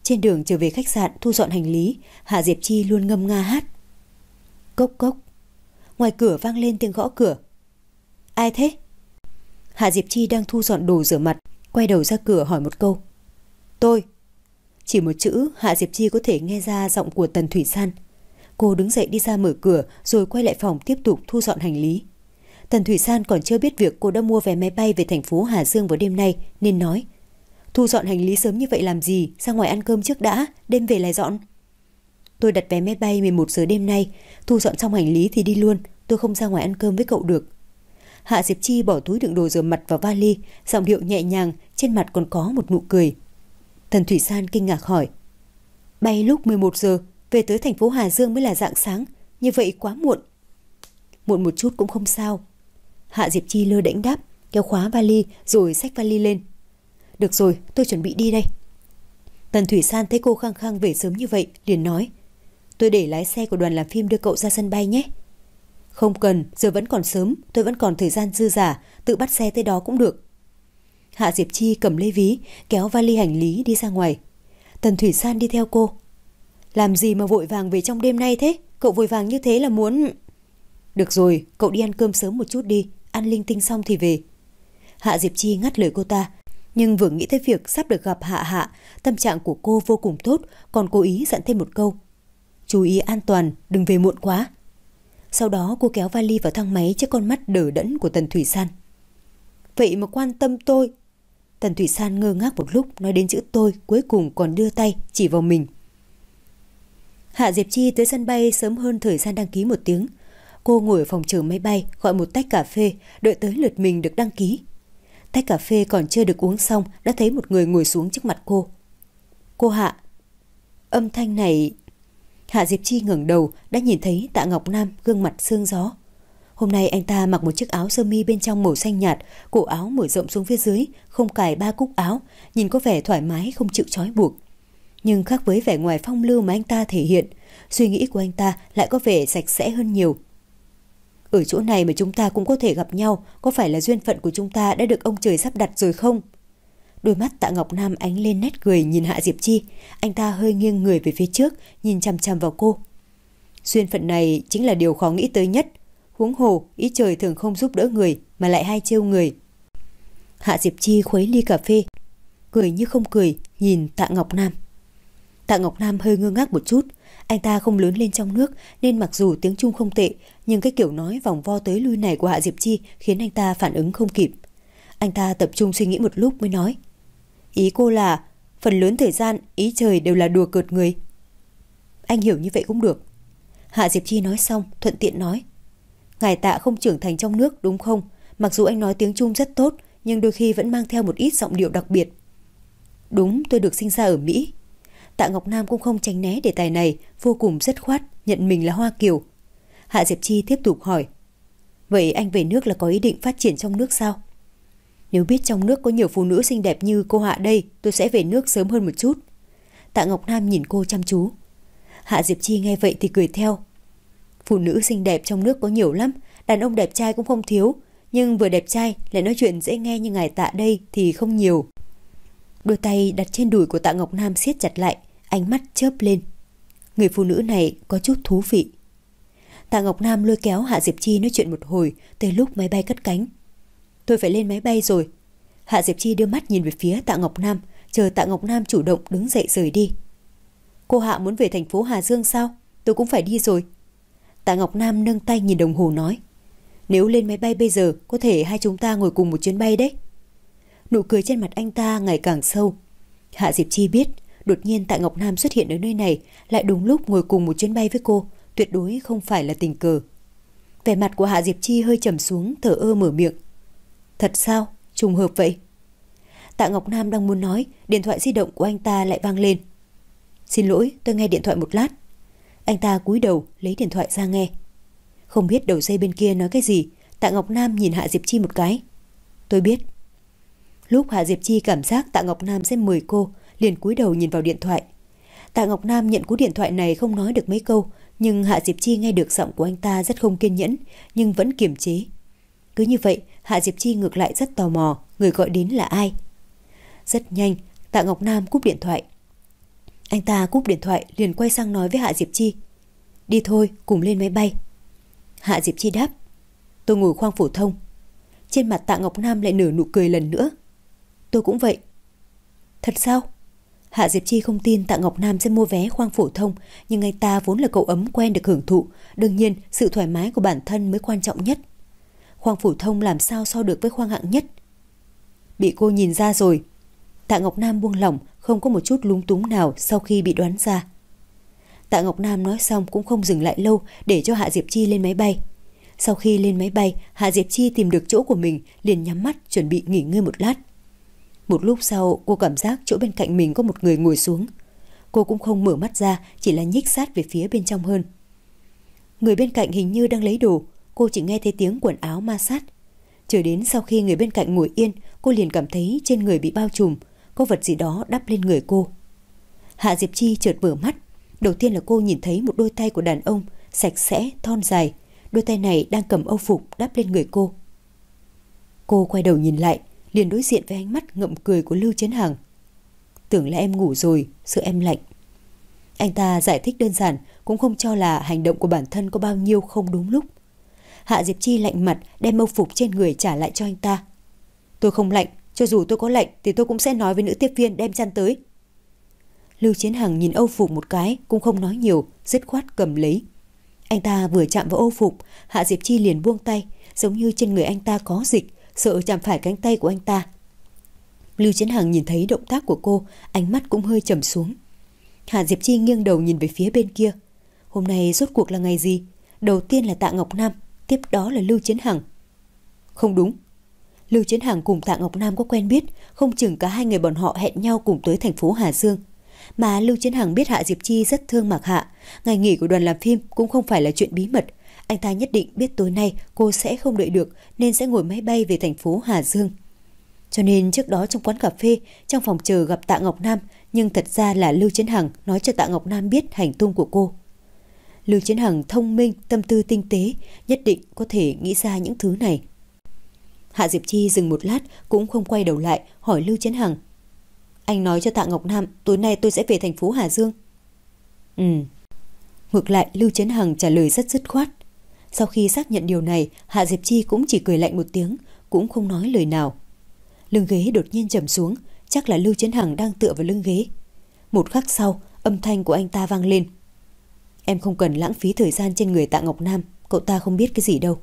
Trên đường trở về khách sạn thu dọn hành lý, Hạ Diệp Chi luôn ngâm nga hát. Cốc cốc. Ngoài cửa vang lên tiếng gõ cửa. Ai thế? Hạ Diệp Chi đang thu dọn đồ rửa mặt, quay đầu ra cửa hỏi một câu. Tôi. Chỉ một chữ Hạ Diệp Chi có thể nghe ra giọng của Tần Thủy San. Cô đứng dậy đi ra mở cửa rồi quay lại phòng tiếp tục thu dọn hành lý. Tần Thủy San còn chưa biết việc cô đã mua vé máy bay về thành phố Hà Dương vào đêm nay nên nói. Thu dọn hành lý sớm như vậy làm gì, ra ngoài ăn cơm trước đã, đêm về lại dọn. Tôi đặt vé máy bay mười một giờ đêm nay, thu dọn xong hành lý thì đi luôn, tôi không ra ngoài ăn cơm với cậu được. Hạ Diệp Chi bỏ túi đựng đồ rửa mặt vào vali, giọng điệu nhẹ nhàng, trên mặt còn có một nụ cười. Tần Thủy San kinh ngạc hỏi. Bay lúc mười một giờ, về tới thành phố Hà Dương mới là rạng sáng, như vậy quá muộn. Muộn một chút cũng không sao. Hạ Diệp Chi lơ đễnh đáp, kéo khóa vali rồi xách vali lên. Được rồi, tôi chuẩn bị đi đây. Tần Thủy San thấy cô khăng khăng về sớm như vậy, liền nói. Tôi để lái xe của đoàn làm phim đưa cậu ra sân bay nhé. Không cần, giờ vẫn còn sớm, tôi vẫn còn thời gian dư dả, tự bắt xe tới đó cũng được. Hạ Diệp Chi cầm lấy ví, kéo vali hành lý đi ra ngoài. Tần Thủy San đi theo cô. Làm gì mà vội vàng về trong đêm nay thế? Cậu vội vàng như thế là muốn... Được rồi, cậu đi ăn cơm sớm một chút đi, ăn linh tinh xong thì về. Hạ Diệp Chi ngắt lời cô ta, nhưng vừa nghĩ tới việc sắp được gặp Hạ Hạ, tâm trạng của cô vô cùng tốt, còn cố ý dặn thêm một câu. Chú ý an toàn, đừng về muộn quá. Sau đó cô kéo vali vào thang máy trước con mắt đờ đẫn của Tần Thủy San. Vậy mà quan tâm tôi. Tần Thủy San ngơ ngác một lúc, nói đến chữ tôi, cuối cùng còn đưa tay chỉ vào mình. Hạ Diệp Chi tới sân bay sớm hơn thời gian đăng ký một tiếng. Cô ngồi ở phòng chờ máy bay, gọi một tách cà phê, đợi tới lượt mình được đăng ký. Tách cà phê còn chưa được uống xong, đã thấy một người ngồi xuống trước mặt cô. Cô Hạ. Âm thanh này... Hạ Diệp Chi ngẩng đầu, đã nhìn thấy Tạ Ngọc Nam gương mặt sương gió. Hôm nay anh ta mặc một chiếc áo sơ mi bên trong màu xanh nhạt, cổ áo mở rộng xuống phía dưới, không cài ba cúc áo, nhìn có vẻ thoải mái không chịu trói buộc. Nhưng khác với vẻ ngoài phong lưu mà anh ta thể hiện, suy nghĩ của anh ta lại có vẻ sạch sẽ hơn nhiều. Ở chỗ này mà chúng ta cũng có thể gặp nhau, có phải là duyên phận của chúng ta đã được ông trời sắp đặt rồi không? Đôi mắt Tạ Ngọc Nam ánh lên nét cười nhìn Hạ Diệp Chi, anh ta hơi nghiêng người về phía trước, nhìn chằm chằm vào cô. Duyên phận này chính là điều khó nghĩ tới nhất. Huống hồ, ý trời thường không giúp đỡ người mà lại hay trêu người. Hạ Diệp Chi khuấy ly cà phê, cười như không cười, nhìn Tạ Ngọc Nam. Tạ Ngọc Nam hơi ngơ ngác một chút, anh ta không lớn lên trong nước nên mặc dù tiếng Trung không tệ, nhưng cái kiểu nói vòng vo tới lui này của Hạ Diệp Chi khiến anh ta phản ứng không kịp. Anh ta tập trung suy nghĩ một lúc mới nói. Ý cô là, phần lớn thời gian ý trời đều là đùa cợt người. Anh hiểu như vậy cũng được. Hạ Diệp Chi nói xong, thuận tiện nói. Ngài Tạ không trưởng thành trong nước đúng không? Mặc dù anh nói tiếng Trung rất tốt, nhưng đôi khi vẫn mang theo một ít giọng điệu đặc biệt. Đúng, tôi được sinh ra ở Mỹ. Tạ Ngọc Nam cũng không tránh né đề tài này, vô cùng dứt khoát, nhận mình là Hoa Kiều. Hạ Diệp Chi tiếp tục hỏi. Vậy anh về nước là có ý định phát triển trong nước sao? Nếu biết trong nước có nhiều phụ nữ xinh đẹp như cô Hạ đây, tôi sẽ về nước sớm hơn một chút. Tạ Ngọc Nam nhìn cô chăm chú. Hạ Diệp Chi nghe vậy thì cười theo. Phụ nữ xinh đẹp trong nước có nhiều lắm, đàn ông đẹp trai cũng không thiếu, nhưng vừa đẹp trai lại nói chuyện dễ nghe như ngài Tạ đây thì không nhiều. Đôi tay đặt trên đùi của Tạ Ngọc Nam siết chặt lại, ánh mắt chớp lên. Người phụ nữ này có chút thú vị. Tạ Ngọc Nam lôi kéo Hạ Diệp Chi nói chuyện một hồi, tới lúc máy bay cất cánh. Tôi phải lên máy bay rồi. Hạ Diệp Chi đưa mắt nhìn về phía Tạ Ngọc Nam, chờ Tạ Ngọc Nam chủ động đứng dậy rời đi. Cô Hạ muốn về thành phố Hà Dương sao? Tôi cũng phải đi rồi. Tạ Ngọc Nam nâng tay nhìn đồng hồ nói. Nếu lên máy bay bây giờ, có thể hai chúng ta ngồi cùng một chuyến bay đấy. Nụ cười trên mặt anh ta ngày càng sâu. Hạ Diệp Chi biết, đột nhiên Tạ Ngọc Nam xuất hiện ở nơi này, lại đúng lúc ngồi cùng một chuyến bay với cô, tuyệt đối không phải là tình cờ. Vẻ mặt của Hạ Diệp Chi hơi trầm xuống, thở ơ mở miệng. Thật sao? Trùng hợp vậy? Tạ Ngọc Nam đang muốn nói, điện thoại di động của anh ta lại vang lên. Xin lỗi, tôi nghe điện thoại một lát. Anh ta cúi đầu lấy điện thoại ra nghe. Không biết đầu dây bên kia nói cái gì, Tạ Ngọc Nam nhìn Hạ Diệp Chi một cái. Tôi biết. Lúc Hạ Diệp Chi cảm giác Tạ Ngọc Nam sẽ mời cô, liền cúi đầu nhìn vào điện thoại. Tạ Ngọc Nam nhận cú điện thoại này không nói được mấy câu, nhưng Hạ Diệp Chi nghe được giọng của anh ta rất không kiên nhẫn, nhưng vẫn kiềm chế. Cứ như vậy, Hạ Diệp Chi ngược lại rất tò mò, người gọi đến là ai. Rất nhanh, Tạ Ngọc Nam cúp điện thoại. Anh ta cúp điện thoại liền quay sang nói với Hạ Diệp Chi. Đi thôi, cùng lên máy bay. Hạ Diệp Chi đáp. Tôi ngồi khoang phổ thông. Trên mặt Tạ Ngọc Nam lại nở nụ cười lần nữa. Tôi cũng vậy. Thật sao? Hạ Diệp Chi không tin Tạ Ngọc Nam sẽ mua vé khoang phổ thông, nhưng anh ta vốn là cậu ấm quen được hưởng thụ, đương nhiên sự thoải mái của bản thân mới quan trọng nhất. Khoang phổ thông làm sao so được với khoang hạng nhất? Bị cô nhìn ra rồi. Tạ Ngọc Nam buông lỏng, không có một chút lúng túng nào sau khi bị đoán ra. Tạ Ngọc Nam nói xong cũng không dừng lại lâu để cho Hạ Diệp Chi lên máy bay. Sau khi lên máy bay, Hạ Diệp Chi tìm được chỗ của mình, liền nhắm mắt chuẩn bị nghỉ ngơi một lát. Một lúc sau, cô cảm giác chỗ bên cạnh mình có một người ngồi xuống. Cô cũng không mở mắt ra, chỉ là nhích sát về phía bên trong hơn. Người bên cạnh hình như đang lấy đồ, cô chỉ nghe thấy tiếng quần áo ma sát. Chờ đến sau khi người bên cạnh ngồi yên, cô liền cảm thấy trên người bị bao trùm, có vật gì đó đắp lên người cô. Hạ Diệp Chi chợt mở mắt. Đầu tiên là cô nhìn thấy một đôi tay của đàn ông, sạch sẽ, thon dài. Đôi tay này đang cầm âu phục đắp lên người cô. Cô quay đầu nhìn lại, liền đối diện với ánh mắt ngậm cười của Lưu Chấn Hằng. Tưởng là em ngủ rồi, sợ em lạnh. Anh ta giải thích đơn giản, cũng không cho là hành động của bản thân có bao nhiêu không đúng lúc. Hạ Diệp Chi lạnh mặt đem âu phục trên người trả lại cho anh ta. Tôi không lạnh, cho dù tôi có lạnh thì tôi cũng sẽ nói với nữ tiếp viên đem chăn tới. Lưu Chiến Hằng nhìn âu phục một cái cũng không nói nhiều, dứt khoát cầm lấy. Anh ta vừa chạm vào âu phục, Hạ Diệp Chi liền buông tay, giống như trên người anh ta có dịch, sợ chạm phải cánh tay của anh ta. Lưu Chiến Hằng nhìn thấy động tác của cô, ánh mắt cũng hơi trầm xuống. Hạ Diệp Chi nghiêng đầu nhìn về phía bên kia. Hôm nay rốt cuộc là ngày gì? Đầu tiên là Tạ Ngọc Nam, tiếp đó là Lưu Chiến Hằng. Không đúng. Lưu Chiến Hằng cùng Tạ Ngọc Nam có quen biết, không chừng cả hai người bọn họ hẹn nhau cùng tới thành phố Hà Dương. Mà Lưu Chiến Hằng biết Hạ Diệp Chi rất thương Mạc Hạ, ngày nghỉ của đoàn làm phim cũng không phải là chuyện bí mật. Anh ta nhất định biết tối nay cô sẽ không đợi được nên sẽ ngồi máy bay về thành phố Hà Dương. Cho nên trước đó trong quán cà phê, trong phòng chờ gặp Tạ Ngọc Nam, nhưng thật ra là Lưu Chiến Hằng nói cho Tạ Ngọc Nam biết hành tung của cô. Lưu Chiến Hằng thông minh, tâm tư tinh tế, nhất định có thể nghĩ ra những thứ này. Hạ Diệp Chi dừng một lát cũng không quay đầu lại, hỏi Lưu Chiến Hằng. Anh nói cho Tạ Ngọc Nam tối nay tôi sẽ về thành phố Hà Dương. Ừ. Ngược lại Lưu Chiến Hằng trả lời rất dứt khoát. Sau khi xác nhận điều này, Hạ Diệp Chi cũng chỉ cười lạnh một tiếng, cũng không nói lời nào. Lưng ghế đột nhiên trầm xuống, chắc là Lưu Chiến Hằng đang tựa vào lưng ghế. Một khắc sau, âm thanh của anh ta vang lên. Em không cần lãng phí thời gian trên người Tạ Ngọc Nam, cậu ta không biết cái gì đâu.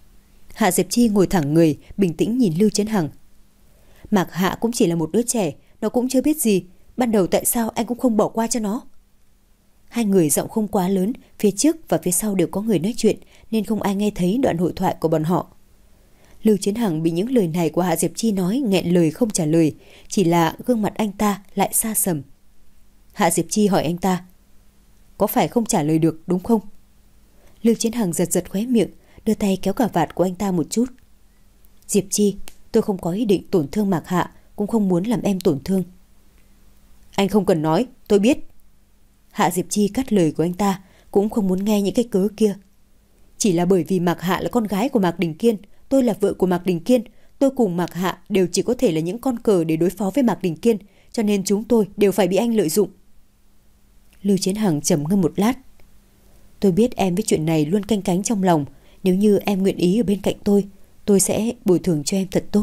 Hạ Diệp Chi ngồi thẳng người, bình tĩnh nhìn Lưu Chiến Hằng. Mạc Hạ cũng chỉ là một đứa trẻ, nó cũng chưa biết gì, ban đầu tại sao anh cũng không bỏ qua cho nó? Hai người giọng không quá lớn, phía trước và phía sau đều có người nói chuyện nên không ai nghe thấy đoạn hội thoại của bọn họ. Lưu Chiến Hằng bị những lời này của Hạ Diệp Chi nói nghẹn lời không trả lời, chỉ là gương mặt anh ta lại xa sầm. Hạ Diệp Chi hỏi anh ta, có phải không trả lời được đúng không? Lưu Chiến Hằng giật giật khóe miệng, đưa tay kéo cà vạt của anh ta một chút. Diệp Chi, tôi không có ý định tổn thương Mạc Hạ, cũng không muốn làm em tổn thương. Anh không cần nói, tôi biết. Hạ Diệp Chi cắt lời của anh ta, cũng không muốn nghe những cái cớ kia. Chỉ là bởi vì Mạc Hạ là con gái của Mạc Đình Kiên, tôi là vợ của Mạc Đình Kiên, tôi cùng Mạc Hạ đều chỉ có thể là những con cờ để đối phó với Mạc Đình Kiên, cho nên chúng tôi đều phải bị anh lợi dụng. Lưu Chiến Hằng trầm ngâm một lát. Tôi biết em với chuyện này luôn canh cánh trong lòng, nếu như em nguyện ý ở bên cạnh tôi, tôi sẽ bồi thường cho em thật tốt.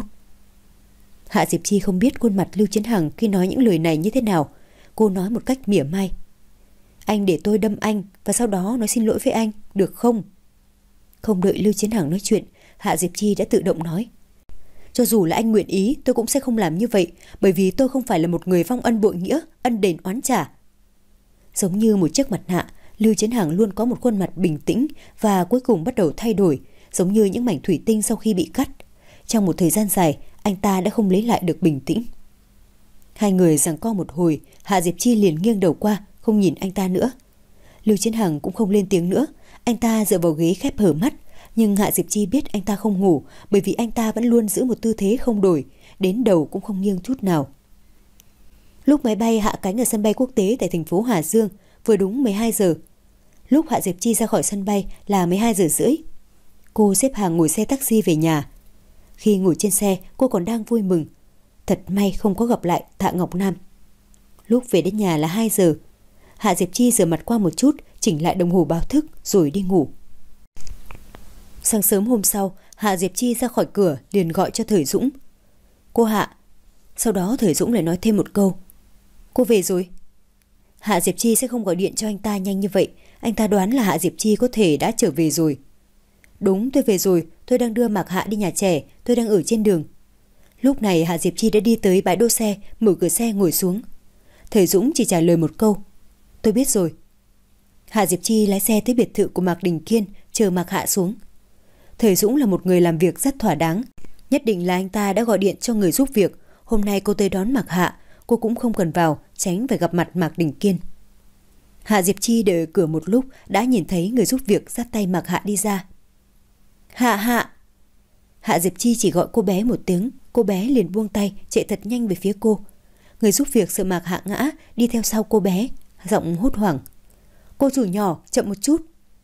Hạ Diệp Chi không biết khuôn mặt Lưu Chiến Hằng khi nói những lời này như thế nào. Cô nói một cách mỉa mai. Anh để tôi đâm anh và sau đó nói xin lỗi với anh, được không? Không đợi Lưu Chiến Hằng nói chuyện, Hạ Diệp Chi đã tự động nói. Cho dù là anh nguyện ý, tôi cũng sẽ không làm như vậy, bởi vì tôi không phải là một người vong ân bội nghĩa, ân đền oán trả. Giống như một chiếc mặt nạ, Lưu Chiến Hằng luôn có một khuôn mặt bình tĩnh và cuối cùng bắt đầu thay đổi, giống như những mảnh thủy tinh sau khi bị cắt. Trong một thời gian dài, anh ta đã không lấy lại được bình tĩnh. Hai người giằng co một hồi, Hạ Diệp Chi liền nghiêng đầu qua, không nhìn anh ta nữa. Lưu Chiến Hằng cũng không lên tiếng nữa, anh ta dựa vào ghế khép hở mắt, nhưng Hạ Diệp Chi biết anh ta không ngủ, bởi vì anh ta vẫn luôn giữ một tư thế không đổi, đến đầu cũng không nghiêng chút nào. Lúc máy bay hạ cánh ở sân bay quốc tế tại thành phố Hà Dương, vừa đúng mười hai giờ. Lúc Hạ Diệp Chi ra khỏi sân bay là mười hai giờ rưỡi. Cô xếp hàng ngồi xe taxi về nhà. Khi ngồi trên xe, cô còn đang vui mừng. Thật may không có gặp lại Tạ Ngọc Nam. Lúc về đến nhà là hai giờ, Hạ Diệp Chi rửa mặt qua một chút, chỉnh lại đồng hồ báo thức rồi đi ngủ. Sáng sớm hôm sau, Hạ Diệp Chi ra khỏi cửa liền gọi cho Thời Dũng. Cô Hạ. Sau đó Thời Dũng lại nói thêm một câu. Cô về rồi. Hạ Diệp Chi sẽ không gọi điện cho anh ta nhanh như vậy. Anh ta đoán là Hạ Diệp Chi có thể đã trở về rồi. Đúng, tôi về rồi. Tôi đang đưa Mạc Hạ đi nhà trẻ. Tôi đang ở trên đường. Lúc này Hạ Diệp Chi đã đi tới bãi đỗ xe, mở cửa xe ngồi xuống. Thời Dũng chỉ trả lời một câu. Tôi biết rồi. Hạ Diệp Chi lái xe tới biệt thự của Mạc Đình Kiên, chờ Mạc Hạ xuống. Thời Dũng là một người làm việc rất thỏa đáng. Nhất định là anh ta đã gọi điện cho người giúp việc. Hôm nay cô tới đón Mạc Hạ, cô cũng không cần vào, tránh phải gặp mặt Mạc Đình Kiên. Hạ Diệp Chi đợi ở cửa một lúc đã nhìn thấy người giúp việc dắt tay Mạc Hạ đi ra. Hạ Hạ. Hạ Diệp Chi chỉ gọi cô bé một tiếng, cô bé liền buông tay chạy thật nhanh về phía cô. Người giúp việc sợ Mạc Hạ ngã đi theo sau cô bé, giọng hốt hoảng. Cô chủ nhỏ, chậm một chút.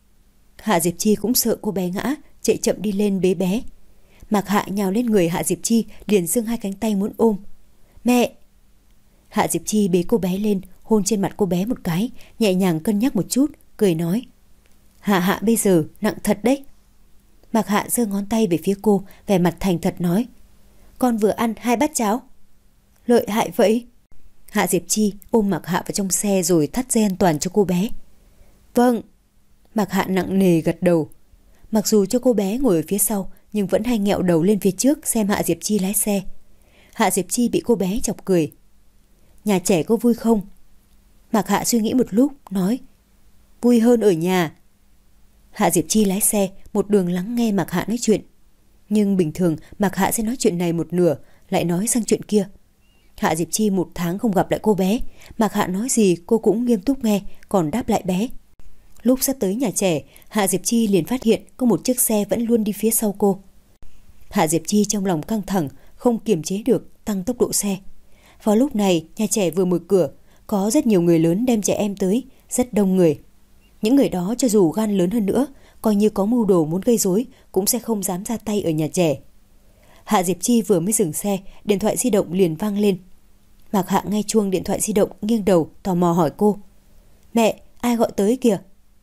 Hạ Diệp Chi cũng sợ cô bé ngã, chạy chậm đi lên bế bé. Mạc Hạ nhào lên người Hạ Diệp Chi, liền giương hai cánh tay muốn ôm. Mẹ. Hạ Diệp Chi bế cô bé lên, hôn trên mặt cô bé một cái, nhẹ nhàng cân nhắc một chút, cười nói. Hạ Hạ bây giờ nặng thật đấy. Mạc Hạ giơ ngón tay về phía cô, vẻ mặt thành thật nói. Con vừa ăn hai bát cháo. Lợi hại vậy. Hạ Diệp Chi ôm Mạc Hạ vào trong xe rồi thắt dây an toàn cho cô bé. Vâng. Mạc Hạ nặng nề gật đầu. Mặc dù cho cô bé ngồi ở phía sau, nhưng vẫn hay nghẹo đầu lên phía trước xem Hạ Diệp Chi lái xe. Hạ Diệp Chi bị cô bé chọc cười. Nhà trẻ có vui không? Mạc Hạ suy nghĩ một lúc, nói. Vui hơn ở nhà. Hạ Diệp Chi lái xe, một đường lắng nghe Mạc Hạ nói chuyện. Nhưng bình thường Mạc Hạ sẽ nói chuyện này một nửa, lại nói sang chuyện kia. Hạ Diệp Chi một tháng không gặp lại cô bé, Mạc Hạ nói gì cô cũng nghiêm túc nghe, còn đáp lại bé. Lúc sắp tới nhà trẻ, Hạ Diệp Chi liền phát hiện có một chiếc xe vẫn luôn đi phía sau cô. Hạ Diệp Chi trong lòng căng thẳng, không kiềm chế được, tăng tốc độ xe. Vào lúc này, nhà trẻ vừa mở cửa, có rất nhiều người lớn đem trẻ em tới, rất đông người. Những người đó cho dù gan lớn hơn nữa, coi như có mưu đồ muốn gây rối, cũng sẽ không dám ra tay ở nhà trẻ. Hạ Diệp Chi vừa mới dừng xe, điện thoại di động liền vang lên. Mạc Hạ nghe chuông điện thoại di động, nghiêng đầu, tò mò hỏi cô. Mẹ, ai gọi tới kìa?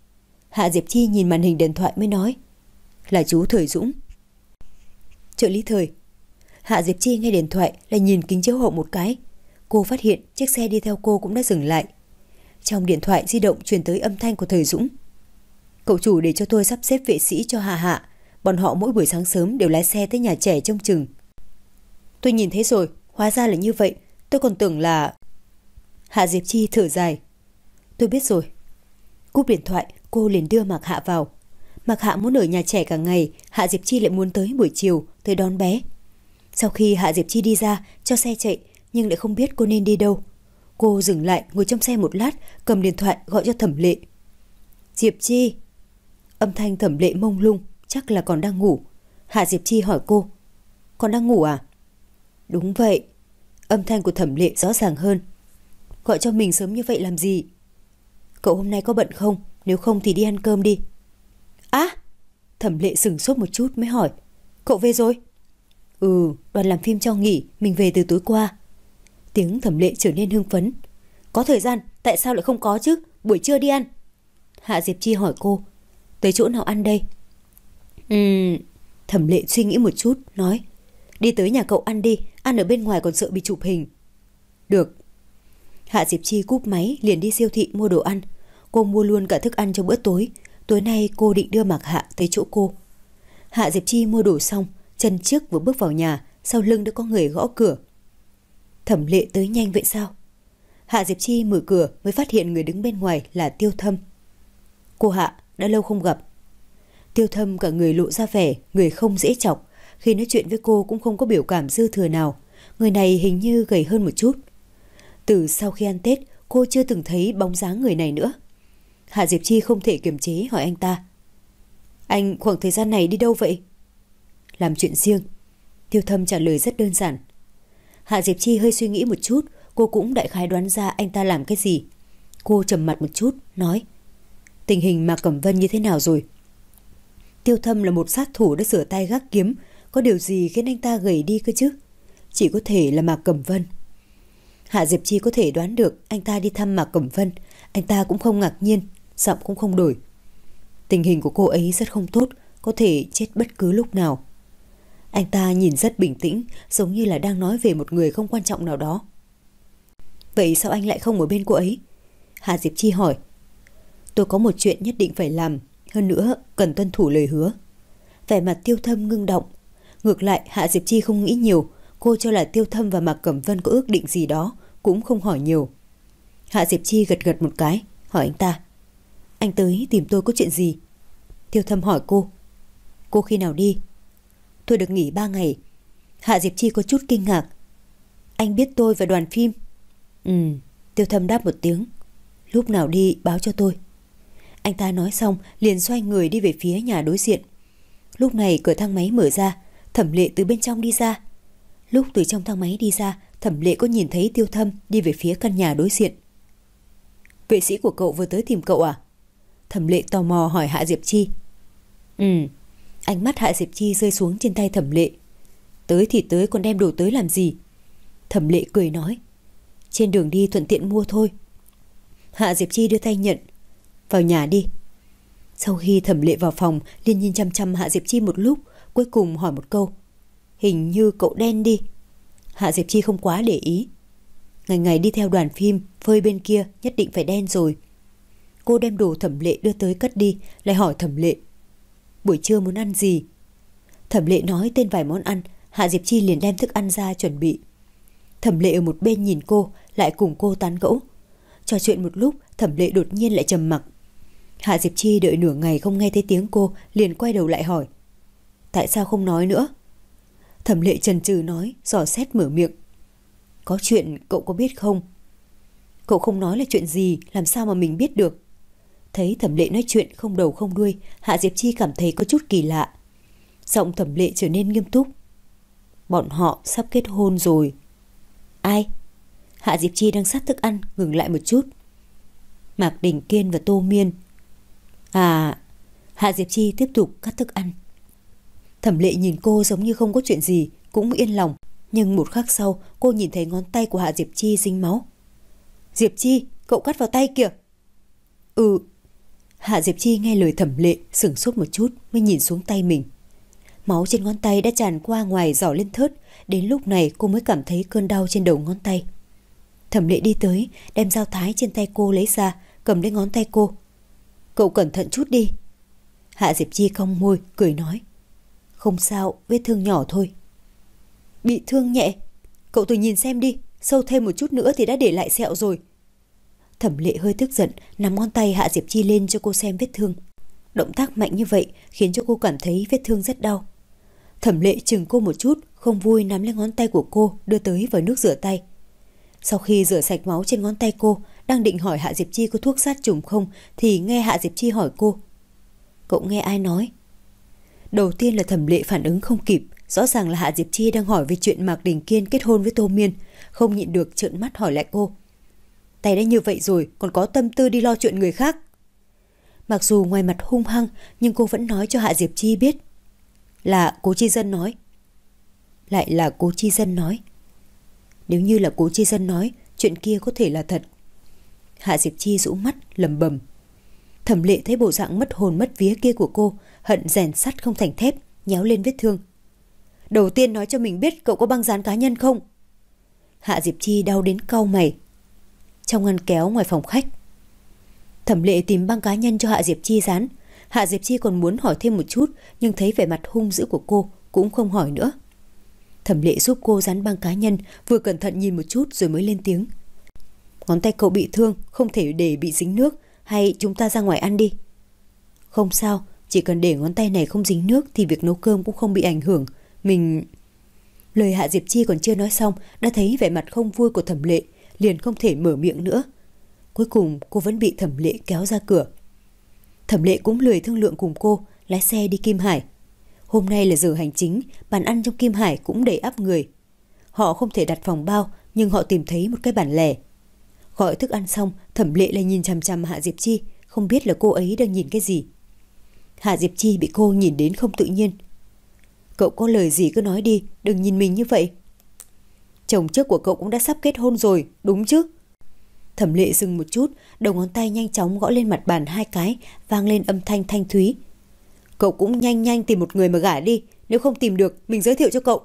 Hạ Diệp Chi nhìn màn hình điện thoại mới nói. Là chú Thời Dũng. Trợ lý Thời. Hạ Diệp Chi nghe điện thoại lại nhìn kính chiếu hậu một cái. Cô phát hiện chiếc xe đi theo cô cũng đã dừng lại. Trong điện thoại di động truyền tới âm thanh của Thời Dũng. Cậu chủ để cho tôi sắp xếp vệ sĩ cho Hạ Hạ. Bọn họ mỗi buổi sáng sớm đều lái xe tới nhà trẻ trông chừng. Tôi nhìn thấy rồi, hóa ra là như vậy. Tôi còn tưởng là... Hạ Diệp Chi thở dài. Tôi biết rồi. Cúp điện thoại, cô liền đưa Mạc Hạ vào. Mạc Hạ muốn ở nhà trẻ cả ngày, Hạ Diệp Chi lại muốn tới buổi chiều, tới đón bé. Sau khi Hạ Diệp Chi đi ra, cho xe chạy, nhưng lại không biết cô nên đi đâu. Cô dừng lại, ngồi trong xe một lát, cầm điện thoại gọi cho Thẩm Lệ. Diệp Chi. Âm thanh Thẩm Lệ mông lung, chắc là còn đang ngủ. Hạ Diệp Chi hỏi cô. Còn đang ngủ à? Đúng vậy. Âm thanh của Thẩm Lệ rõ ràng hơn. Gọi cho mình sớm như vậy làm gì? Cậu hôm nay có bận không? Nếu không thì đi ăn cơm đi. Á! À, Thẩm Lệ sửng sốt một chút mới hỏi. Cậu về rồi? Ừ, đoàn làm phim cho nghỉ, mình về từ tối qua. Tiếng Thẩm Lệ trở nên hưng phấn. Có thời gian, tại sao lại không có chứ? Buổi trưa đi ăn. Hạ Diệp Chi hỏi cô. Tới chỗ nào ăn đây? Ừm... Thẩm Lệ suy nghĩ một chút, nói. Đi tới nhà cậu ăn đi, ăn ở bên ngoài còn sợ bị chụp hình. Được. Hạ Diệp Chi cúp máy liền đi siêu thị mua đồ ăn. Cô mua luôn cả thức ăn cho bữa tối. Tối nay cô định đưa Mạc Hạ tới chỗ cô. Hạ Diệp Chi mua đồ xong, chân trước vừa bước vào nhà, sau lưng đã có người gõ cửa. Thẩm Lệ tới nhanh vậy sao? Hạ Diệp Chi mở cửa mới phát hiện người đứng bên ngoài là Tiêu Thâm. Cô Hạ, đã lâu không gặp. Tiêu Thâm cả người lộ ra vẻ người không dễ chọc. Khi nói chuyện với cô cũng không có biểu cảm dư thừa nào. Người này hình như gầy hơn một chút. Từ sau khi ăn Tết, cô chưa từng thấy bóng dáng người này nữa. Hạ Diệp Chi không thể kiềm chế hỏi anh ta. Anh khoảng thời gian này đi đâu vậy? Làm chuyện riêng. Tiêu Thâm trả lời rất đơn giản. Hạ Diệp Chi hơi suy nghĩ một chút, cô cũng đại khái đoán ra anh ta làm cái gì. Cô trầm mặt một chút, nói. Tình hình Mạc Cẩm Vân như thế nào rồi? Tiêu Thâm là một sát thủ đã rửa tay gác kiếm. Có điều gì khiến anh ta gầy đi cơ chứ? Chỉ có thể là Mạc Cẩm Vân. Hạ Diệp Chi có thể đoán được anh ta đi thăm Mạc Cẩm Vân. Anh ta cũng không ngạc nhiên, giọng cũng không đổi. Tình hình của cô ấy rất không tốt, có thể chết bất cứ lúc nào. Anh ta nhìn rất bình tĩnh, giống như là đang nói về một người không quan trọng nào đó. Vậy sao anh lại không ở bên cô ấy? Hạ Diệp Chi hỏi. Tôi có một chuyện nhất định phải làm, hơn nữa cần tuân thủ lời hứa. Vẻ mặt Tiêu Thâm ngưng động. Ngược lại Hạ Diệp Chi không nghĩ nhiều, cô cho là Tiêu Thâm và Mạc Cẩm Vân có ước định gì đó, cũng không hỏi nhiều. Hạ Diệp Chi gật gật một cái, hỏi anh ta. Anh tới tìm tôi có chuyện gì? Tiêu Thâm hỏi cô. Cô khi nào đi? Tôi được nghỉ ba ngày. Hạ Diệp Chi có chút kinh ngạc. Anh biết tôi và đoàn phim? Ừ, Tiêu Thâm đáp một tiếng. Lúc nào đi báo cho tôi. Anh ta nói xong liền xoay người đi về phía nhà đối diện. Lúc này cửa thang máy mở ra, Thẩm Lệ từ bên trong đi ra. Lúc từ trong thang máy đi ra, Thẩm Lệ có nhìn thấy Tiêu Thâm đi về phía căn nhà đối diện. Vệ sĩ của cậu vừa tới tìm cậu à? Thẩm Lệ tò mò hỏi Hạ Diệp Chi. Ừ. Ánh mắt Hạ Diệp Chi rơi xuống trên tay Thẩm Lệ. Tới thì tới, còn đem đồ tới làm gì? Thẩm Lệ cười nói. Trên đường đi thuận tiện mua thôi. Hạ Diệp Chi đưa tay nhận. Vào nhà đi. Sau khi Thẩm Lệ vào phòng, liền nhìn chăm chăm Hạ Diệp Chi một lúc, cuối cùng hỏi một câu. Hình như cậu đen đi. Hạ Diệp Chi không quá để ý. Ngày ngày đi theo đoàn phim, phơi bên kia nhất định phải đen rồi. Cô đem đồ Thẩm Lệ đưa tới cất đi, lại hỏi Thẩm Lệ. Buổi trưa muốn ăn gì? Thẩm Lệ nói tên vài món ăn, Hạ Diệp Chi liền đem thức ăn ra chuẩn bị. Thẩm Lệ ở một bên nhìn cô, lại cùng cô tán gẫu. Trò chuyện một lúc, Thẩm Lệ đột nhiên lại trầm mặc. Hạ Diệp Chi đợi nửa ngày không nghe thấy tiếng cô, liền quay đầu lại hỏi. Tại sao không nói nữa? Thẩm Lệ chần chừ nói, dò xét mở miệng. Có chuyện cậu có biết không? Cậu không nói là chuyện gì, làm sao mà mình biết được? Thấy Thẩm Lệ nói chuyện không đầu không đuôi, Hạ Diệp Chi cảm thấy có chút kỳ lạ. Giọng Thẩm Lệ trở nên nghiêm túc. Bọn họ sắp kết hôn rồi. Ai? Hạ Diệp Chi đang sát thức ăn, ngừng lại một chút. Mạc Đình Kiên và Tô Miên. À. Hạ Diệp Chi tiếp tục cắt thức ăn. Thẩm Lệ nhìn cô giống như không có chuyện gì, cũng yên lòng. Nhưng một khắc sau, cô nhìn thấy ngón tay của Hạ Diệp Chi dính máu. Diệp Chi, cậu cắt vào tay kìa. Ừ. Hạ Diệp Chi nghe lời Thẩm Lệ, sửng sốt một chút mới nhìn xuống tay mình. Máu trên ngón tay đã tràn qua ngoài giỏ lên thớt. Đến lúc này cô mới cảm thấy cơn đau trên đầu ngón tay. Thẩm Lệ đi tới, đem dao thái trên tay cô lấy ra, cầm lấy ngón tay cô. Cậu cẩn thận chút đi. Hạ Diệp Chi cong môi, cười nói. Không sao, vết thương nhỏ thôi. Bị thương nhẹ? Cậu tự nhìn xem đi, sâu thêm một chút nữa thì đã để lại sẹo rồi. Thẩm Lệ hơi tức giận, nắm ngón tay Hạ Diệp Chi lên cho cô xem vết thương. Động tác mạnh như vậy khiến cho cô cảm thấy vết thương rất đau. Thẩm Lệ chừng cô một chút, không vui nắm lấy ngón tay của cô, đưa tới vòi nước rửa tay. Sau khi rửa sạch máu trên ngón tay cô, đang định hỏi Hạ Diệp Chi có thuốc sát trùng không, thì nghe Hạ Diệp Chi hỏi cô. Cậu nghe ai nói? Đầu tiên là Thẩm Lệ phản ứng không kịp, rõ ràng là Hạ Diệp Chi đang hỏi về chuyện Mạc Đình Kiên kết hôn với Tô Miên, không nhịn được trợn mắt hỏi lại cô. Tay đã như vậy rồi, còn có tâm tư đi lo chuyện người khác. Mặc dù ngoài mặt hung hăng, nhưng cô vẫn nói cho Hạ Diệp Chi biết. Là Cố Chi Dân nói. Lại là Cố Chi Dân nói. Nếu như là Cố Chi Dân nói, chuyện kia có thể là thật. Hạ Diệp Chi rũ mắt lầm bầm. Thẩm Lệ thấy bộ dạng mất hồn mất vía kia của cô, hận rèn sắt không thành thép, nhéo lên vết thương. Đầu tiên nói cho mình biết cậu có băng dán cá nhân không? Hạ Diệp Chi đau đến cau mày. Trong ngăn kéo ngoài phòng khách. Thẩm Lệ tìm băng cá nhân cho Hạ Diệp Chi dán. Hạ Diệp Chi còn muốn hỏi thêm một chút, nhưng thấy vẻ mặt hung dữ của cô, cũng không hỏi nữa. Thẩm Lệ giúp cô dán băng cá nhân, vừa cẩn thận nhìn một chút rồi mới lên tiếng. Ngón tay cậu bị thương, không thể để bị dính nước, hay chúng ta ra ngoài ăn đi? Không sao, chỉ cần để ngón tay này không dính nước thì việc nấu cơm cũng không bị ảnh hưởng. Mình... Lời Hạ Diệp Chi còn chưa nói xong, đã thấy vẻ mặt không vui của Thẩm Lệ, liền không thể mở miệng nữa. Cuối cùng cô vẫn bị Thẩm Lệ kéo ra cửa. Thẩm Lệ cũng lười thương lượng cùng cô, lái xe đi Kim Hải. Hôm nay là giờ hành chính, bàn ăn trong Kim Hải cũng đầy ắp người. Họ không thể đặt phòng bao, nhưng họ tìm thấy một cái bàn lẻ. Gọi thức ăn xong, Thẩm Lệ lại nhìn chằm chằm Hạ Diệp Chi, không biết là cô ấy đang nhìn cái gì. Hạ Diệp Chi bị cô nhìn đến không tự nhiên. Cậu có lời gì cứ nói đi, đừng nhìn mình như vậy. Chồng trước của cậu cũng đã sắp kết hôn rồi, đúng chứ? Thẩm Lệ dừng một chút, đầu ngón tay nhanh chóng gõ lên mặt bàn hai cái, vang lên âm thanh thanh thúy. Cậu cũng nhanh nhanh tìm một người mà gả đi, nếu không tìm được mình giới thiệu cho cậu.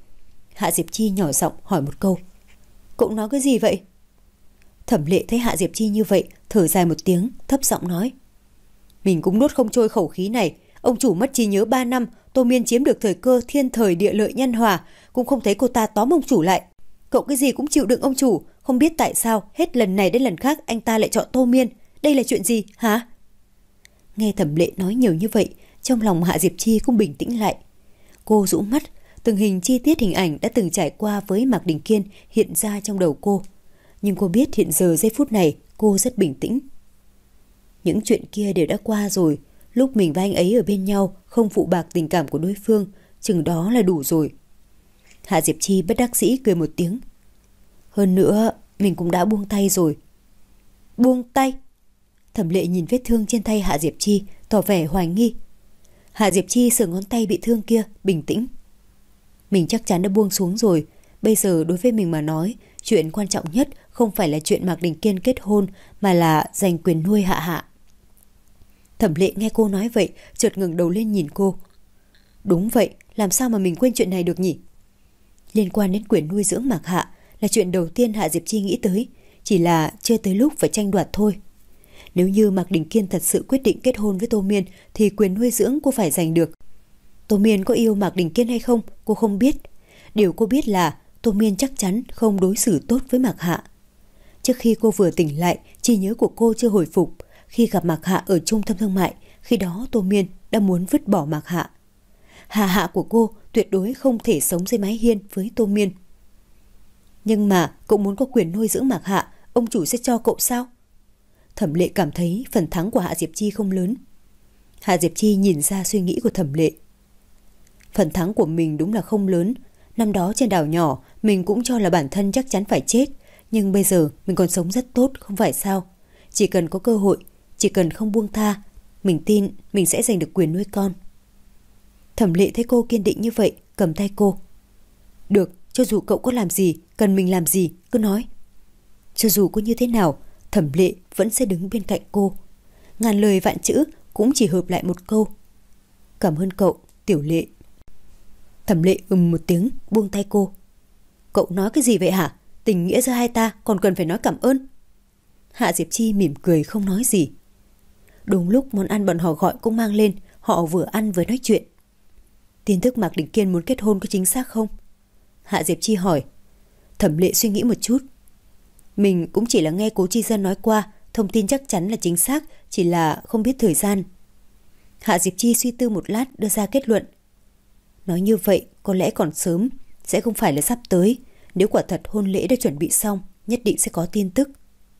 Hạ Diệp Chi nhỏ giọng hỏi một câu. Cậu nói cái gì vậy? Thẩm Lệ thấy Hạ Diệp Chi như vậy, thở dài một tiếng, thấp giọng nói. Mình cũng nuốt không trôi khẩu khí này. Ông chủ mất trí nhớ ba năm, Tô Miên chiếm được thời cơ thiên thời địa lợi nhân hòa, cũng không thấy cô ta tóm ông chủ lại. Cậu cái gì cũng chịu đựng ông chủ, không biết tại sao hết lần này đến lần khác anh ta lại chọn Tô Miên. Đây là chuyện gì hả? Nghe Thẩm Lệ nói nhiều như vậy, trong lòng Hạ Diệp Chi cũng bình tĩnh lại. Cô rũ mắt, từng hình chi tiết hình ảnh đã từng trải qua với Mạc Đình Kiên hiện ra trong đầu cô. Nhưng cô biết hiện giờ giây phút này cô rất bình tĩnh. Những chuyện kia đều đã qua rồi. Lúc mình và anh ấy ở bên nhau, không phụ bạc tình cảm của đối phương, chừng đó là đủ rồi. Hạ Diệp Chi bất đắc dĩ cười một tiếng. Hơn nữa, mình cũng đã buông tay rồi. Buông tay? Thẩm Lệ nhìn vết thương trên tay Hạ Diệp Chi, tỏ vẻ hoài nghi. Hạ Diệp Chi sờ ngón tay bị thương kia, bình tĩnh. Mình chắc chắn đã buông xuống rồi. Bây giờ đối với mình mà nói, chuyện quan trọng nhất không phải là chuyện Mạc Đình Kiên kết hôn, mà là giành quyền nuôi Hạ Hạ. Thẩm Lệ nghe cô nói vậy, chợt ngẩng đầu lên nhìn cô. Đúng vậy, làm sao mà mình quên chuyện này được nhỉ? Liên quan đến quyền nuôi dưỡng Mạc Hạ là chuyện đầu tiên Hạ Diệp Chi nghĩ tới, chỉ là chưa tới lúc phải tranh đoạt thôi. Nếu như Mạc Đình Kiên thật sự quyết định kết hôn với Tô Miên thì quyền nuôi dưỡng cô phải giành được. Tô Miên có yêu Mạc Đình Kiên hay không, cô không biết. Điều cô biết là Tô Miên chắc chắn không đối xử tốt với Mạc Hạ. Trước khi cô vừa tỉnh lại, trí nhớ của cô chưa hồi phục. Khi gặp Mạc Hạ ở trung tâm thương mại, khi đó Tô Miên đã muốn vứt bỏ Mạc Hạ. Hạ Hạ của cô tuyệt đối không thể sống dưới mái hiên với Tô Miên. Nhưng mà cậu muốn có quyền nuôi dưỡng Mạc Hạ, ông chủ sẽ cho cậu sao? Thẩm Lệ cảm thấy phần thắng của Hạ Diệp Chi không lớn. Hạ Diệp Chi nhìn ra suy nghĩ của Thẩm Lệ. Phần thắng của mình đúng là không lớn. Năm đó trên đảo nhỏ, mình cũng cho là bản thân chắc chắn phải chết. Nhưng bây giờ mình còn sống rất tốt, không phải sao? Chỉ cần có cơ hội, chỉ cần không buông tha, mình tin mình sẽ giành được quyền nuôi con. Thẩm Lệ thấy cô kiên định như vậy, cầm tay cô. Được, cho dù cậu có làm gì, cần mình làm gì, cứ nói. Cho dù có như thế nào, Thẩm Lệ vẫn sẽ đứng bên cạnh cô. Ngàn lời vạn chữ cũng chỉ hợp lại một câu. Cảm ơn cậu, Tiểu Lệ. Thẩm Lệ ừm một tiếng, buông tay cô. Cậu nói cái gì vậy hả? Tình nghĩa giữa hai ta còn cần phải nói cảm ơn. Hạ Diệp Chi mỉm cười không nói gì. Đúng lúc món ăn bọn họ gọi cũng mang lên, họ vừa ăn vừa nói chuyện. Tin tức Mạc Đình Kiên muốn kết hôn có chính xác không? Hạ Diệp Chi hỏi. Thẩm Lệ suy nghĩ một chút. Mình cũng chỉ là nghe Cố Chi Dân nói qua, thông tin chắc chắn là chính xác, chỉ là không biết thời gian. Hạ Diệp Chi suy tư một lát đưa ra kết luận. Nói như vậy có lẽ còn sớm, sẽ không phải là sắp tới. Nếu quả thật hôn lễ đã chuẩn bị xong, nhất định sẽ có tin tức.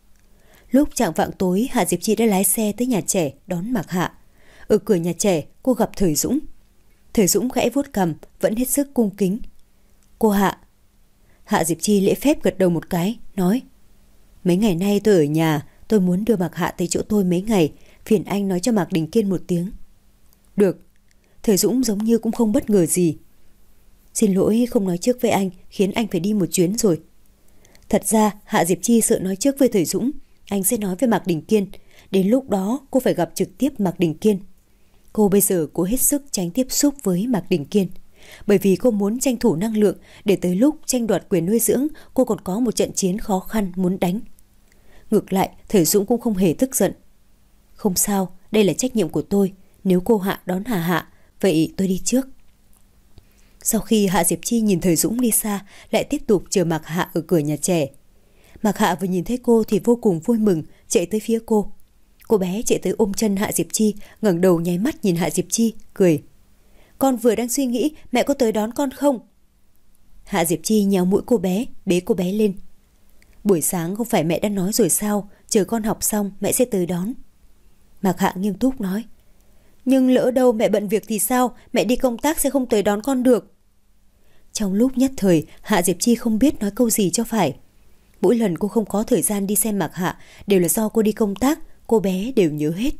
Lúc chạng vạng tối, Hạ Diệp Chi đã lái xe tới nhà trẻ đón Mạc Hạ. Ở cửa nhà trẻ, cô gặp Thời Dũng. Thời Dũng khẽ vuốt cằm, vẫn hết sức cung kính. Cô Hạ. Hạ Diệp Chi lễ phép gật đầu một cái, nói. Mấy ngày nay tôi ở nhà, tôi muốn đưa Mạc Hạ tới chỗ tôi mấy ngày, phiền anh nói cho Mạc Đình Kiên một tiếng. Được. Thời Dũng giống như cũng không bất ngờ gì. Xin lỗi không nói trước với anh, khiến anh phải đi một chuyến rồi. Thật ra Hạ Diệp Chi sợ nói trước với Thời Dũng, anh sẽ nói với Mạc Đình Kiên. Đến lúc đó cô phải gặp trực tiếp Mạc Đình Kiên. Cô bây giờ cố hết sức tránh tiếp xúc với Mạc Đình Kiên, bởi vì cô muốn tranh thủ năng lượng để tới lúc tranh đoạt quyền nuôi dưỡng cô còn có một trận chiến khó khăn muốn đánh. Ngược lại, Thời Dũng cũng không hề tức giận. Không sao, đây là trách nhiệm của tôi. Nếu cô Hạ đón Hà Hạ, vậy tôi đi trước. Sau khi Hạ Diệp Chi nhìn Thời Dũng đi xa, lại tiếp tục chờ Mạc Hạ ở cửa nhà trẻ. Mạc Hạ vừa nhìn thấy cô thì vô cùng vui mừng, chạy tới phía cô. Cô bé chạy tới ôm chân Hạ Diệp Chi, ngẩng đầu nháy mắt nhìn Hạ Diệp Chi, cười. Con vừa đang suy nghĩ mẹ có tới đón con không? Hạ Diệp Chi nhéo mũi cô bé, bế cô bé lên. Buổi sáng không phải mẹ đã nói rồi sao, chờ con học xong mẹ sẽ tới đón. Mạc Hạ nghiêm túc nói. Nhưng lỡ đâu mẹ bận việc thì sao, mẹ đi công tác sẽ không tới đón con được. Trong lúc nhất thời, Hạ Diệp Chi không biết nói câu gì cho phải. Mỗi lần cô không có thời gian đi xem Mạc Hạ đều là do cô đi công tác, cô bé đều nhớ hết.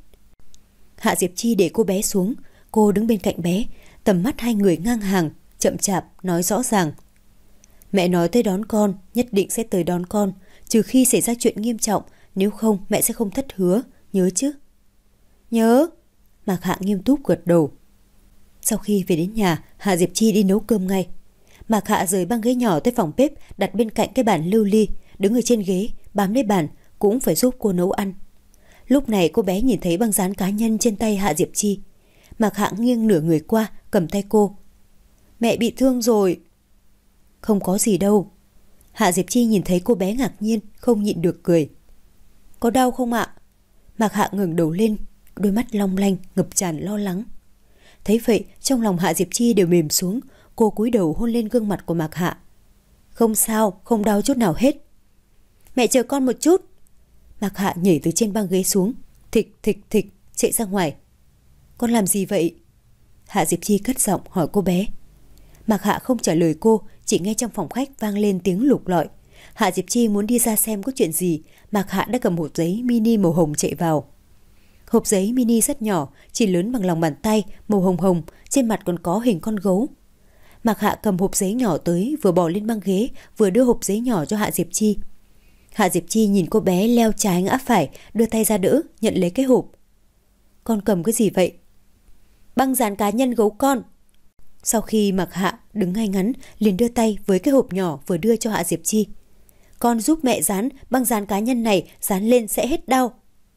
Hạ Diệp Chi để cô bé xuống, cô đứng bên cạnh bé, tầm mắt hai người ngang hàng, chậm chạp nói rõ ràng. Mẹ nói tới đón con, nhất định sẽ tới đón con, trừ khi xảy ra chuyện nghiêm trọng, nếu không mẹ sẽ không thất hứa, nhớ chứ? Nhớ. Mạc Hạ nghiêm túc gật đầu. Sau khi về đến nhà, Hạ Diệp Chi đi nấu cơm ngay. Mạc Hạ rời băng ghế nhỏ tới phòng bếp đặt bên cạnh cái bàn lưu ly, đứng ở trên ghế, bám lấy bàn, cũng phải giúp cô nấu ăn. Lúc này cô bé nhìn thấy băng dán cá nhân trên tay Hạ Diệp Chi. Mạc Hạ nghiêng nửa người qua, cầm tay cô. Mẹ bị thương rồi. Không có gì đâu. Hạ Diệp Chi nhìn thấy cô bé ngạc nhiên, không nhịn được cười. Có đau không ạ? Mạc Hạ ngẩng đầu lên, đôi mắt long lanh, ngập tràn lo lắng. Thấy vậy, trong lòng Hạ Diệp Chi đều mềm xuống, cô cúi đầu hôn lên gương mặt của Mạc Hạ. Không sao, không đau chút nào hết. Mẹ chờ con một chút. Mạc Hạ nhảy từ trên băng ghế xuống, thịch thịch thịch chạy ra ngoài. Con làm gì vậy? Hạ Diệp Chi cất giọng hỏi cô bé. Mạc Hạ không trả lời cô, chỉ nghe trong phòng khách vang lên tiếng lục lọi. Hạ Diệp Chi muốn đi ra xem có chuyện gì, Mạc Hạ đã cầm hộp giấy mini màu hồng chạy vào. Hộp giấy mini rất nhỏ, chỉ lớn bằng lòng bàn tay, màu hồng hồng, trên mặt còn có hình con gấu. Mạc Hạ cầm hộp giấy nhỏ tới, vừa bỏ lên băng ghế, vừa đưa hộp giấy nhỏ cho Hạ Diệp Chi. Hạ Diệp Chi nhìn cô bé leo trái ngã phải, đưa tay ra đỡ, nhận lấy cái hộp. Con cầm cái gì vậy? Băng dán cá nhân gấu con. Sau khi Mạc Hạ đứng ngay ngắn, liền đưa tay với cái hộp nhỏ vừa đưa cho Hạ Diệp Chi. Con giúp mẹ dán băng dán cá nhân này, dán lên sẽ hết đau.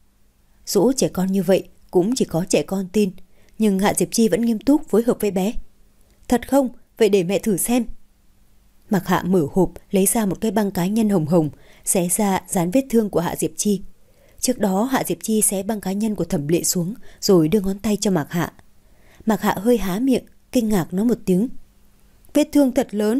Dỗ trẻ con như vậy cũng chỉ có trẻ con tin, nhưng Hạ Diệp Chi vẫn nghiêm túc phối hợp với bé. Thật không? Vậy để mẹ thử xem. Mạc Hạ mở hộp, lấy ra một cái băng cá nhân hồng hồng, xé ra dán vết thương của Hạ Diệp Chi. Trước đó Hạ Diệp Chi xé băng cá nhân của Thẩm Lệ xuống, rồi đưa ngón tay cho Mạc Hạ. Mạc Hạ hơi há miệng, kinh ngạc nói một tiếng. Vết thương thật lớn.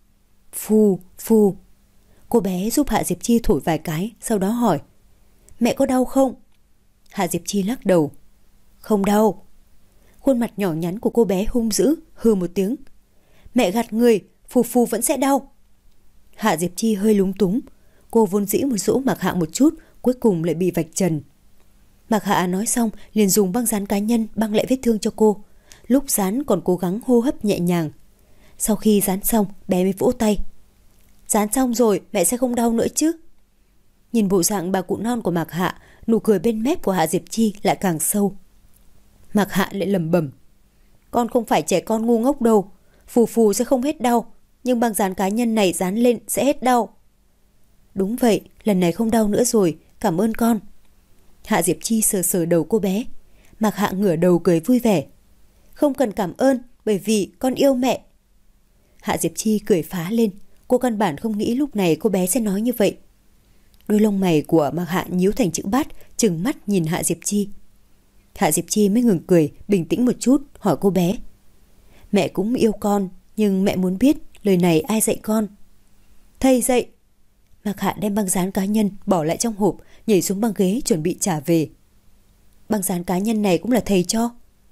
Phù, phù. Cô bé giúp Hạ Diệp Chi thổi vài cái, sau đó hỏi. Mẹ có đau không? Hạ Diệp Chi lắc đầu. Không đau. Khuôn mặt nhỏ nhắn của cô bé hung dữ, hừ một tiếng. Mẹ gạt người, phù phù vẫn sẽ đau. Hạ Diệp Chi hơi lúng túng. Cô vốn dĩ muốn dỗ Mạc Hạ một chút, cuối cùng lại bị vạch trần. Mạc Hạ nói xong liền dùng băng dán cá nhân băng lại vết thương cho cô. Lúc dán còn cố gắng hô hấp nhẹ nhàng. Sau khi dán xong, bé mới vỗ tay. Dán xong rồi, mẹ sẽ không đau nữa chứ? Nhìn bộ dạng bà cụ non của Mạc Hạ, nụ cười bên mép của Hạ Diệp Chi lại càng sâu. Mạc Hạ lại lẩm bẩm. Con không phải trẻ con ngu ngốc đâu. Phù phù sẽ không hết đau, nhưng băng dán cá nhân này dán lên sẽ hết đau. Đúng vậy, lần này không đau nữa rồi, cảm ơn con. Hạ Diệp Chi sờ sờ đầu cô bé. Mạc Hạ ngửa đầu cười vui vẻ. Không cần cảm ơn, bởi vì con yêu mẹ. Hạ Diệp Chi cười phá lên. Cô căn bản không nghĩ lúc này cô bé sẽ nói như vậy. Đôi lông mày của Mạc Hạ nhíu thành chữ bát, trừng mắt nhìn Hạ Diệp Chi. Hạ Diệp Chi mới ngừng cười, bình tĩnh một chút, hỏi cô bé. Mẹ cũng yêu con, nhưng mẹ muốn biết lời này ai dạy con? Thầy dạy. Mạc Hạ đem băng dán cá nhân bỏ lại trong hộp, nhảy xuống băng ghế chuẩn bị trả về. Băng dán cá nhân này cũng là thầy cho.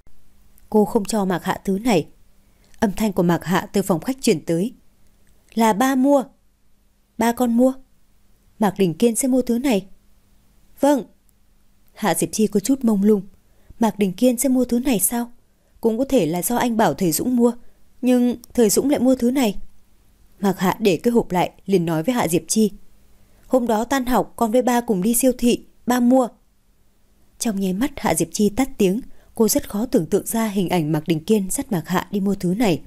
Cô không cho Mạc Hạ thứ này. Âm thanh của Mạc Hạ từ phòng khách chuyển tới. Là ba mua. Ba con mua. Mạc Đình Kiên sẽ mua thứ này. Vâng. Hạ Diệp Chi có chút mông lung. Mạc Đình Kiên sẽ mua thứ này sao? Cũng có thể là do anh bảo thầy Dũng mua, nhưng thầy Dũng lại mua thứ này. Mạc Hạ để cái hộp lại, liền nói với Hạ Diệp Chi. Hôm đó tan học con với ba cùng đi siêu thị, ba mua. Trong nháy mắt Hạ Diệp Chi tắt tiếng. Cô rất khó tưởng tượng ra hình ảnh Mạc Đình Kiên dắt Mạc Hạ đi mua thứ này.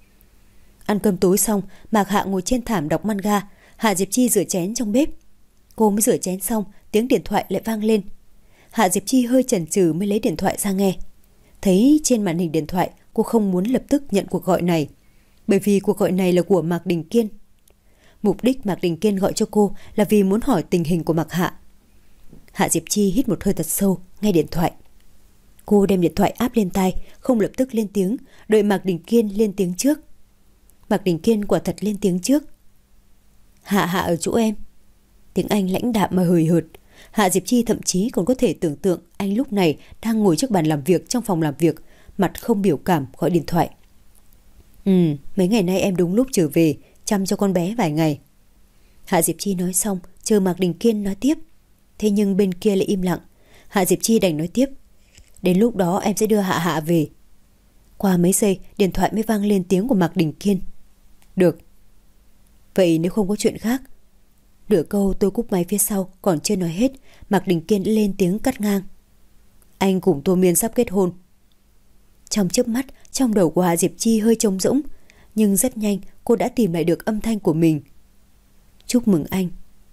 Ăn cơm tối xong, Mạc Hạ ngồi trên thảm đọc manga. Hạ Diệp Chi rửa chén trong bếp. Cô mới rửa chén xong, tiếng điện thoại lại vang lên. Hạ Diệp Chi hơi chần chừ mới lấy điện thoại ra nghe. Thấy trên màn hình điện thoại, cô không muốn lập tức nhận cuộc gọi này, bởi vì cuộc gọi này là của Mạc Đình Kiên. Mục đích Mạc Đình Kiên gọi cho cô là vì muốn hỏi tình hình của Mạc Hạ. Hạ Diệp Chi hít một hơi thật sâu, nghe điện thoại. Cô đem điện thoại áp lên tai, không lập tức lên tiếng, đợi Mạc Đình Kiên lên tiếng trước. Mạc Đình Kiên quả thật lên tiếng trước. Hạ Hạ ở chỗ em. Tiếng Anh lãnh đạm mà hời hợt. Hạ Diệp Chi thậm chí còn có thể tưởng tượng anh lúc này đang ngồi trước bàn làm việc trong phòng làm việc, mặt không biểu cảm gọi điện thoại. Ừ, mấy ngày nay em đúng lúc trở về, chăm cho con bé vài ngày. Hạ Diệp Chi nói xong, chờ Mạc Đình Kiên nói tiếp. Thế nhưng bên kia lại im lặng. Hạ Diệp Chi đành nói tiếp. Đến lúc đó em sẽ đưa Hạ Hạ về. Qua mấy giây, điện thoại mới vang lên tiếng của Mạc Đình Kiên. Được. Vậy nếu không có chuyện khác. Nửa câu tôi cúp máy phía sau còn chưa nói hết, Mạc Đình Kiên đã lên tiếng cắt ngang. Anh cùng Tô Miên sắp kết hôn. Trong chớp mắt, trong đầu của Hạ Diệp Chi hơi trống rỗng, nhưng rất nhanh cô đã tìm lại được âm thanh của mình. Chúc mừng anh.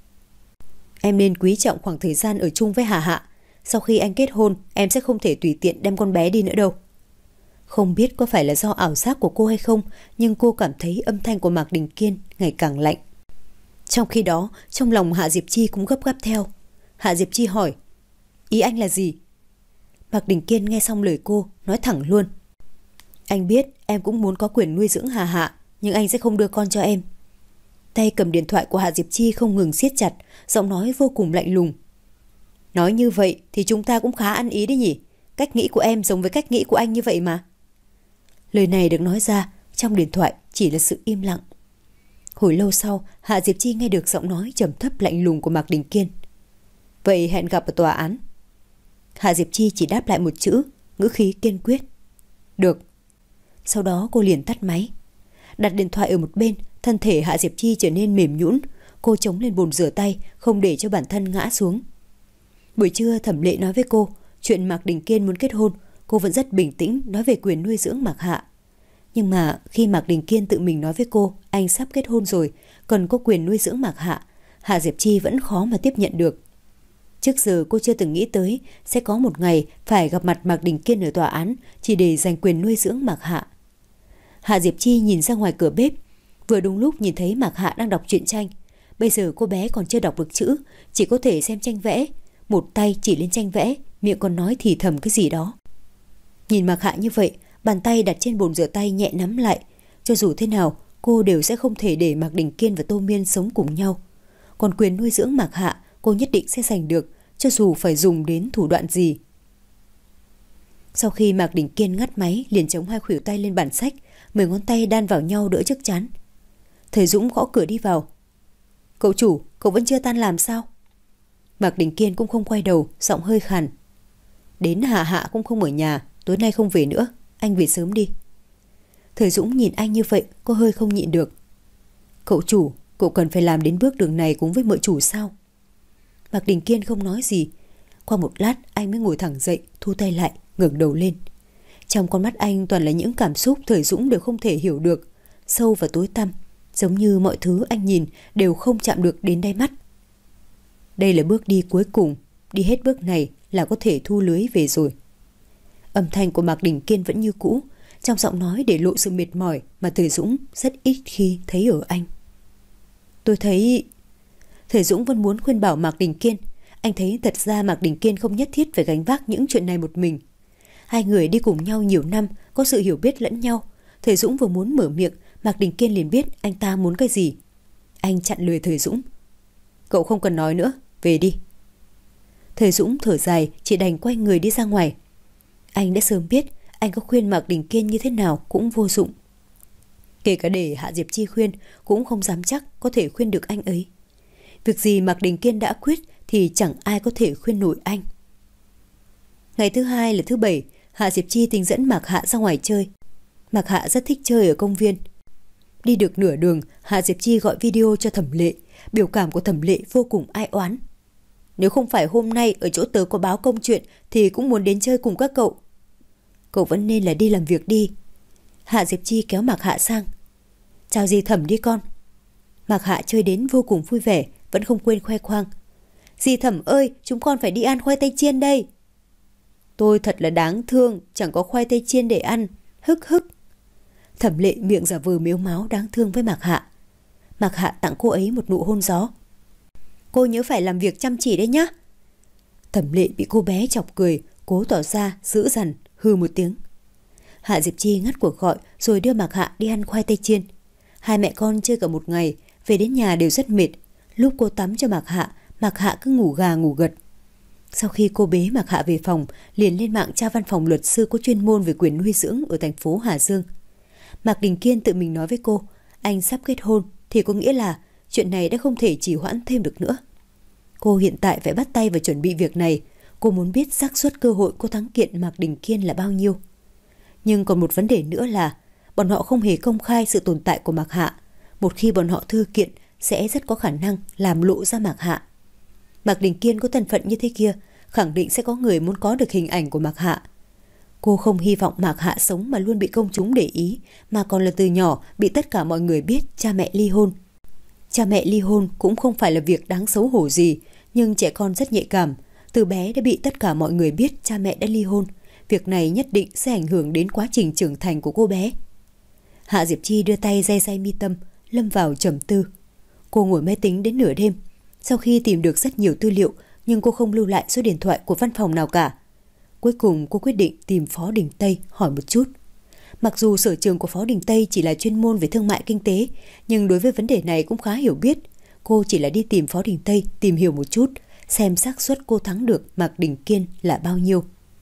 Em nên quý trọng khoảng thời gian ở chung với Hà Hạ. Sau khi anh kết hôn, em sẽ không thể tùy tiện đem con bé đi nữa đâu. Không biết có phải là do ảo giác của cô hay không, nhưng cô cảm thấy âm thanh của Mạc Đình Kiên ngày càng lạnh. Trong khi đó, trong lòng Hạ Diệp Chi cũng gấp gáp theo. Hạ Diệp Chi hỏi, ý anh là gì? Mạc Đình Kiên nghe xong lời cô, nói thẳng luôn. Anh biết em cũng muốn có quyền nuôi dưỡng Hà Hạ, nhưng anh sẽ không đưa con cho em. Tay cầm điện thoại của Hạ Diệp Chi không ngừng siết chặt, giọng nói vô cùng lạnh lùng. Nói như vậy thì chúng ta cũng khá ăn ý đấy nhỉ. Cách nghĩ của em giống với cách nghĩ của anh như vậy mà. Lời này được nói ra, trong điện thoại chỉ là sự im lặng. Hồi lâu sau, Hạ Diệp Chi nghe được giọng nói trầm thấp lạnh lùng của Mạc Đình Kiên. Vậy hẹn gặp ở tòa án. Hạ Diệp Chi chỉ đáp lại một chữ, ngữ khí kiên quyết. Được. Sau đó cô liền tắt máy. Đặt điện thoại ở một bên, thân thể Hạ Diệp Chi trở nên mềm nhũn. Cô chống lên bồn rửa tay, không để cho bản thân ngã xuống. Buổi trưa Thẩm Lệ nói với cô chuyện Mạc Đình Kiên muốn kết hôn. Cô vẫn rất bình tĩnh nói về quyền nuôi dưỡng Mạc Hạ. Nhưng mà khi Mạc Đình Kiên tự mình nói với cô anh sắp kết hôn rồi, cần có quyền nuôi dưỡng Mạc Hạ, Hạ Diệp Chi vẫn khó mà tiếp nhận được. Trước giờ cô chưa từng nghĩ tới sẽ có một ngày phải gặp mặt Mạc Đình Kiên ở tòa án chỉ để giành quyền nuôi dưỡng Mạc Hạ. Hạ Diệp Chi nhìn ra ngoài cửa bếp, vừa đúng lúc nhìn thấy Mạc Hạ đang đọc truyện tranh. Bây giờ cô bé còn chưa đọc được chữ, chỉ có thể xem tranh vẽ. Một tay chỉ lên tranh vẽ, miệng còn nói thì thầm cái gì đó. Nhìn Mạc Hạ như vậy, bàn tay đặt trên bồn rửa tay nhẹ nắm lại. Cho dù thế nào, cô đều sẽ không thể để Mạc Đình Kiên và Tô Miên sống cùng nhau. Còn quyền nuôi dưỡng Mạc Hạ, cô nhất định sẽ giành được, cho dù phải dùng đến thủ đoạn gì. Sau khi Mạc Đình Kiên ngắt máy, liền chống hai khuỷu tay lên bàn sách, mười ngón tay đan vào nhau đỡ trước trán. Thầy Dũng gõ cửa đi vào. Cậu chủ, cậu vẫn chưa tan làm sao? Mạc Đình Kiên cũng không quay đầu, giọng hơi khàn. Đến Hà Hạ cũng không ở nhà, tối nay không về nữa, anh về sớm đi. Thầy Dũng nhìn anh như vậy, cô hơi không nhịn được. Cậu chủ, cậu cần phải làm đến bước đường này cùng với mợ chủ sao? Mạc Đình Kiên không nói gì. Qua một lát anh mới ngồi thẳng dậy, thu tay lại, ngẩng đầu lên. Trong con mắt anh toàn là những cảm xúc Thời Dũng đều không thể hiểu được, sâu và tối tăm, giống như mọi thứ anh nhìn đều không chạm được đến đáy mắt. Đây là bước đi cuối cùng, đi hết bước này là có thể thu lưới về rồi. Âm thanh của Mạc Đình Kiên vẫn như cũ, trong giọng nói để lộ sự mệt mỏi mà Thời Dũng rất ít khi thấy ở anh. Tôi thấy... Thời Dũng vẫn muốn khuyên bảo Mạc Đình Kiên. Anh thấy thật ra Mạc Đình Kiên không nhất thiết phải gánh vác những chuyện này một mình. Hai người đi cùng nhau nhiều năm, có sự hiểu biết lẫn nhau. Thời Dũng vừa muốn mở miệng, Mạc Đình Kiên liền biết anh ta muốn cái gì. Anh chặn lời Thời Dũng. Cậu không cần nói nữa, về đi. Thời Dũng thở dài, chỉ đành quay người đi ra ngoài. Anh đã sớm biết anh có khuyên Mạc Đình Kiên như thế nào cũng vô dụng. Kể cả để Hạ Diệp Chi khuyên cũng không dám chắc có thể khuyên được anh ấy. Việc gì Mạc Đình Kiên đã quyết thì chẳng ai có thể khuyên nổi anh. Ngày thứ hai là thứ bảy, Hạ Diệp Chi tính dẫn Mạc Hạ ra ngoài chơi. Mạc Hạ rất thích chơi ở công viên. Đi được nửa đường, Hạ Diệp Chi gọi video cho Thẩm Lệ. Biểu cảm của Thẩm Lệ vô cùng ai oán. Nếu không phải hôm nay ở chỗ tớ có báo công chuyện thì cũng muốn đến chơi cùng các cậu. Cậu vẫn nên là đi làm việc đi. Hạ Diệp Chi kéo Mạc Hạ sang. Chào dì Thẩm đi con. Mạc Hạ chơi đến vô cùng vui vẻ, vẫn không quên khoe khoang. Dì Thẩm ơi, chúng con phải đi ăn khoai tây chiên đây. Tôi thật là đáng thương, chẳng có khoai tây chiên để ăn. Hức hức. Thẩm Lệ miệng giả vờ mếu máo đáng thương với Mạc Hạ. Mạc Hạ tặng cô ấy một nụ hôn gió. Cô nhớ phải làm việc chăm chỉ đấy nhá. Thẩm Lệ bị cô bé chọc cười, cố tỏ ra dữ dằn, hư một tiếng. Hạ Diệp Chi ngắt cuộc gọi rồi đưa Mạc Hạ đi ăn khoai tây chiên. Hai mẹ con chơi cả một ngày, về đến nhà đều rất mệt. Lúc cô tắm cho Mạc Hạ, Mạc Hạ cứ ngủ gà ngủ gật. Sau khi cô bế Mạc Hạ về phòng, liền lên mạng tra văn phòng luật sư có chuyên môn về quyền nuôi dưỡng ở thành phố Hà Dương. Mạc Đình Kiên tự mình nói với cô, anh sắp kết hôn thì có nghĩa là chuyện này đã không thể trì hoãn thêm được nữa. Cô hiện tại phải bắt tay vào chuẩn bị việc này. Cô muốn biết xác suất cơ hội cô thắng kiện Mạc Đình Kiên là bao nhiêu. Nhưng còn một vấn đề nữa là bọn họ không hề công khai sự tồn tại của Mạc Hạ. một khi bọn họ thư kiện sẽ rất có khả năng làm lộ ra Mạc Hạ. Mạc Đình Kiên có thân phận như thế kia, khẳng định sẽ có người muốn có được hình ảnh của Mạc Hạ. Cô không hy vọng Mạc Hạ sống mà luôn bị công chúng để ý, mà còn là từ nhỏ bị tất cả mọi người biết cha mẹ ly hôn. Cha mẹ ly hôn cũng không phải là việc đáng xấu hổ gì, nhưng trẻ con rất nhạy cảm. Từ bé đã bị tất cả mọi người biết cha mẹ đã ly hôn. Việc này nhất định sẽ ảnh hưởng đến quá trình trưởng thành của cô bé. Hạ Diệp Chi đưa tay day day mi tâm, lâm vào trầm tư. Cô ngồi máy tính đến nửa đêm. Sau khi tìm được rất nhiều tư liệu, nhưng cô không lưu lại số điện thoại của văn phòng nào cả. Cuối cùng cô quyết định tìm Phó Đình Tây hỏi một chút. Mặc dù sở trường của Phó Đình Tây chỉ là chuyên môn về thương mại kinh tế, nhưng đối với vấn đề này cũng khá hiểu biết. Cô chỉ là đi tìm Phó Đình Tây tìm hiểu một chút, xem xác suất cô thắng được Mạc Đình Kiên là bao nhiêu.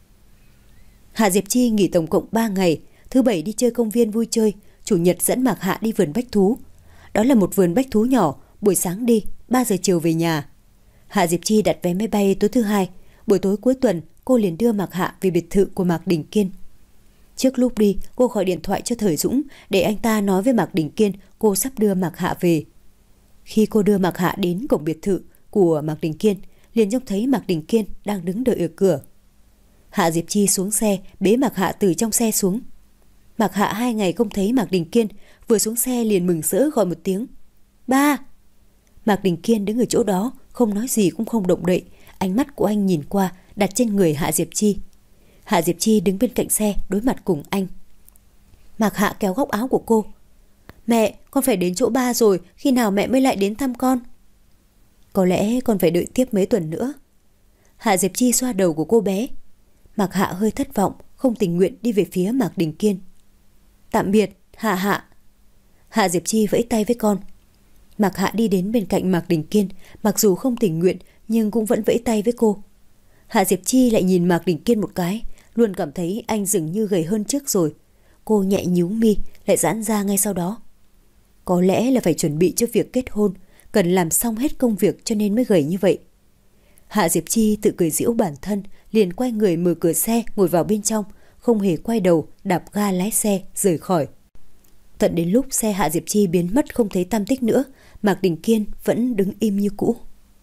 Hạ Diệp Chi nghỉ tổng cộng ba ngày, thứ bảy đi chơi công viên vui chơi, chủ nhật dẫn Mạc Hạ đi vườn bách thú. Đó là một vườn bách thú nhỏ, buổi sáng đi, ba giờ chiều về nhà. Hạ Diệp Chi đặt vé máy bay tối thứ hai, buổi tối cuối tuần cô liền đưa Mạc Hạ về biệt thự của Mạc Đình Kiên. Trước lúc đi, cô gọi điện thoại cho Thời Dũng để anh ta nói với Mạc Đình Kiên cô sắp đưa Mạc Hạ về. Khi cô đưa Mạc Hạ đến cổng biệt thự của Mạc Đình Kiên, liền trông thấy Mạc Đình Kiên đang đứng đợi ở cửa. Hạ Diệp Chi xuống xe, bế Mạc Hạ từ trong xe xuống. Mạc Hạ hai ngày không thấy Mạc Đình Kiên, vừa xuống xe liền mừng rỡ gọi một tiếng ba. Mạc Đình Kiên đứng ở chỗ đó, không nói gì cũng không động đậy. Ánh mắt của anh nhìn qua, đặt trên người Hạ Diệp Chi. Hạ Diệp Chi đứng bên cạnh xe đối mặt cùng anh. Mạc Hạ kéo góc áo của cô. Mẹ, con phải đến chỗ ba rồi, khi nào mẹ mới lại đến thăm con? Có lẽ con phải đợi tiếp mấy tuần nữa. Hạ Diệp Chi xoa đầu của cô bé. Mạc Hạ hơi thất vọng, không tình nguyện đi về phía Mạc Đình Kiên. Tạm biệt, Hạ Hạ. Hạ Diệp Chi vẫy tay với con. Mạc Hạ đi đến bên cạnh Mạc Đình Kiên, mặc dù không tình nguyện nhưng cũng vẫn vẫy tay với cô. Hạ Diệp Chi lại nhìn Mạc Đình Kiên một cái, luôn cảm thấy anh dường như gầy hơn trước rồi. Cô nhẹ nhíu mi, lại giãn ra ngay sau đó. Có lẽ là phải chuẩn bị cho việc kết hôn, cần làm xong hết công việc cho nên mới gầy như vậy. Hạ Diệp Chi tự cười giễu bản thân, liền quay người mở cửa xe ngồi vào bên trong, không hề quay đầu, đạp ga lái xe rời khỏi. Tận đến lúc xe Hạ Diệp Chi biến mất không thấy tăm tích nữa, Mạc Đình Kiên vẫn đứng im như cũ.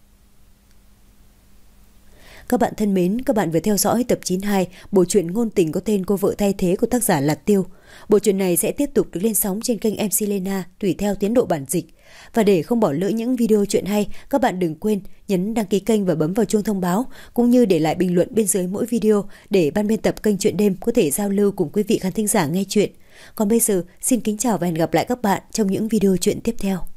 Các bạn thân mến, các bạn vừa theo dõi tập chín mươi hai bộ truyện ngôn tình có tên Cô vợ thay thế của tác giả Lạt Tiêu. Bộ truyện này sẽ tiếp tục được lên sóng trên kênh em xê Lena tùy theo tiến độ bản dịch. Và để không bỏ lỡ những video truyện hay, các bạn đừng quên nhấn đăng ký kênh và bấm vào chuông thông báo, cũng như để lại bình luận bên dưới mỗi video để ban biên tập kênh Truyện Đêm có thể giao lưu cùng quý vị khán thính giả nghe truyện. Còn bây giờ, xin kính chào và hẹn gặp lại các bạn trong những video truyện tiếp theo.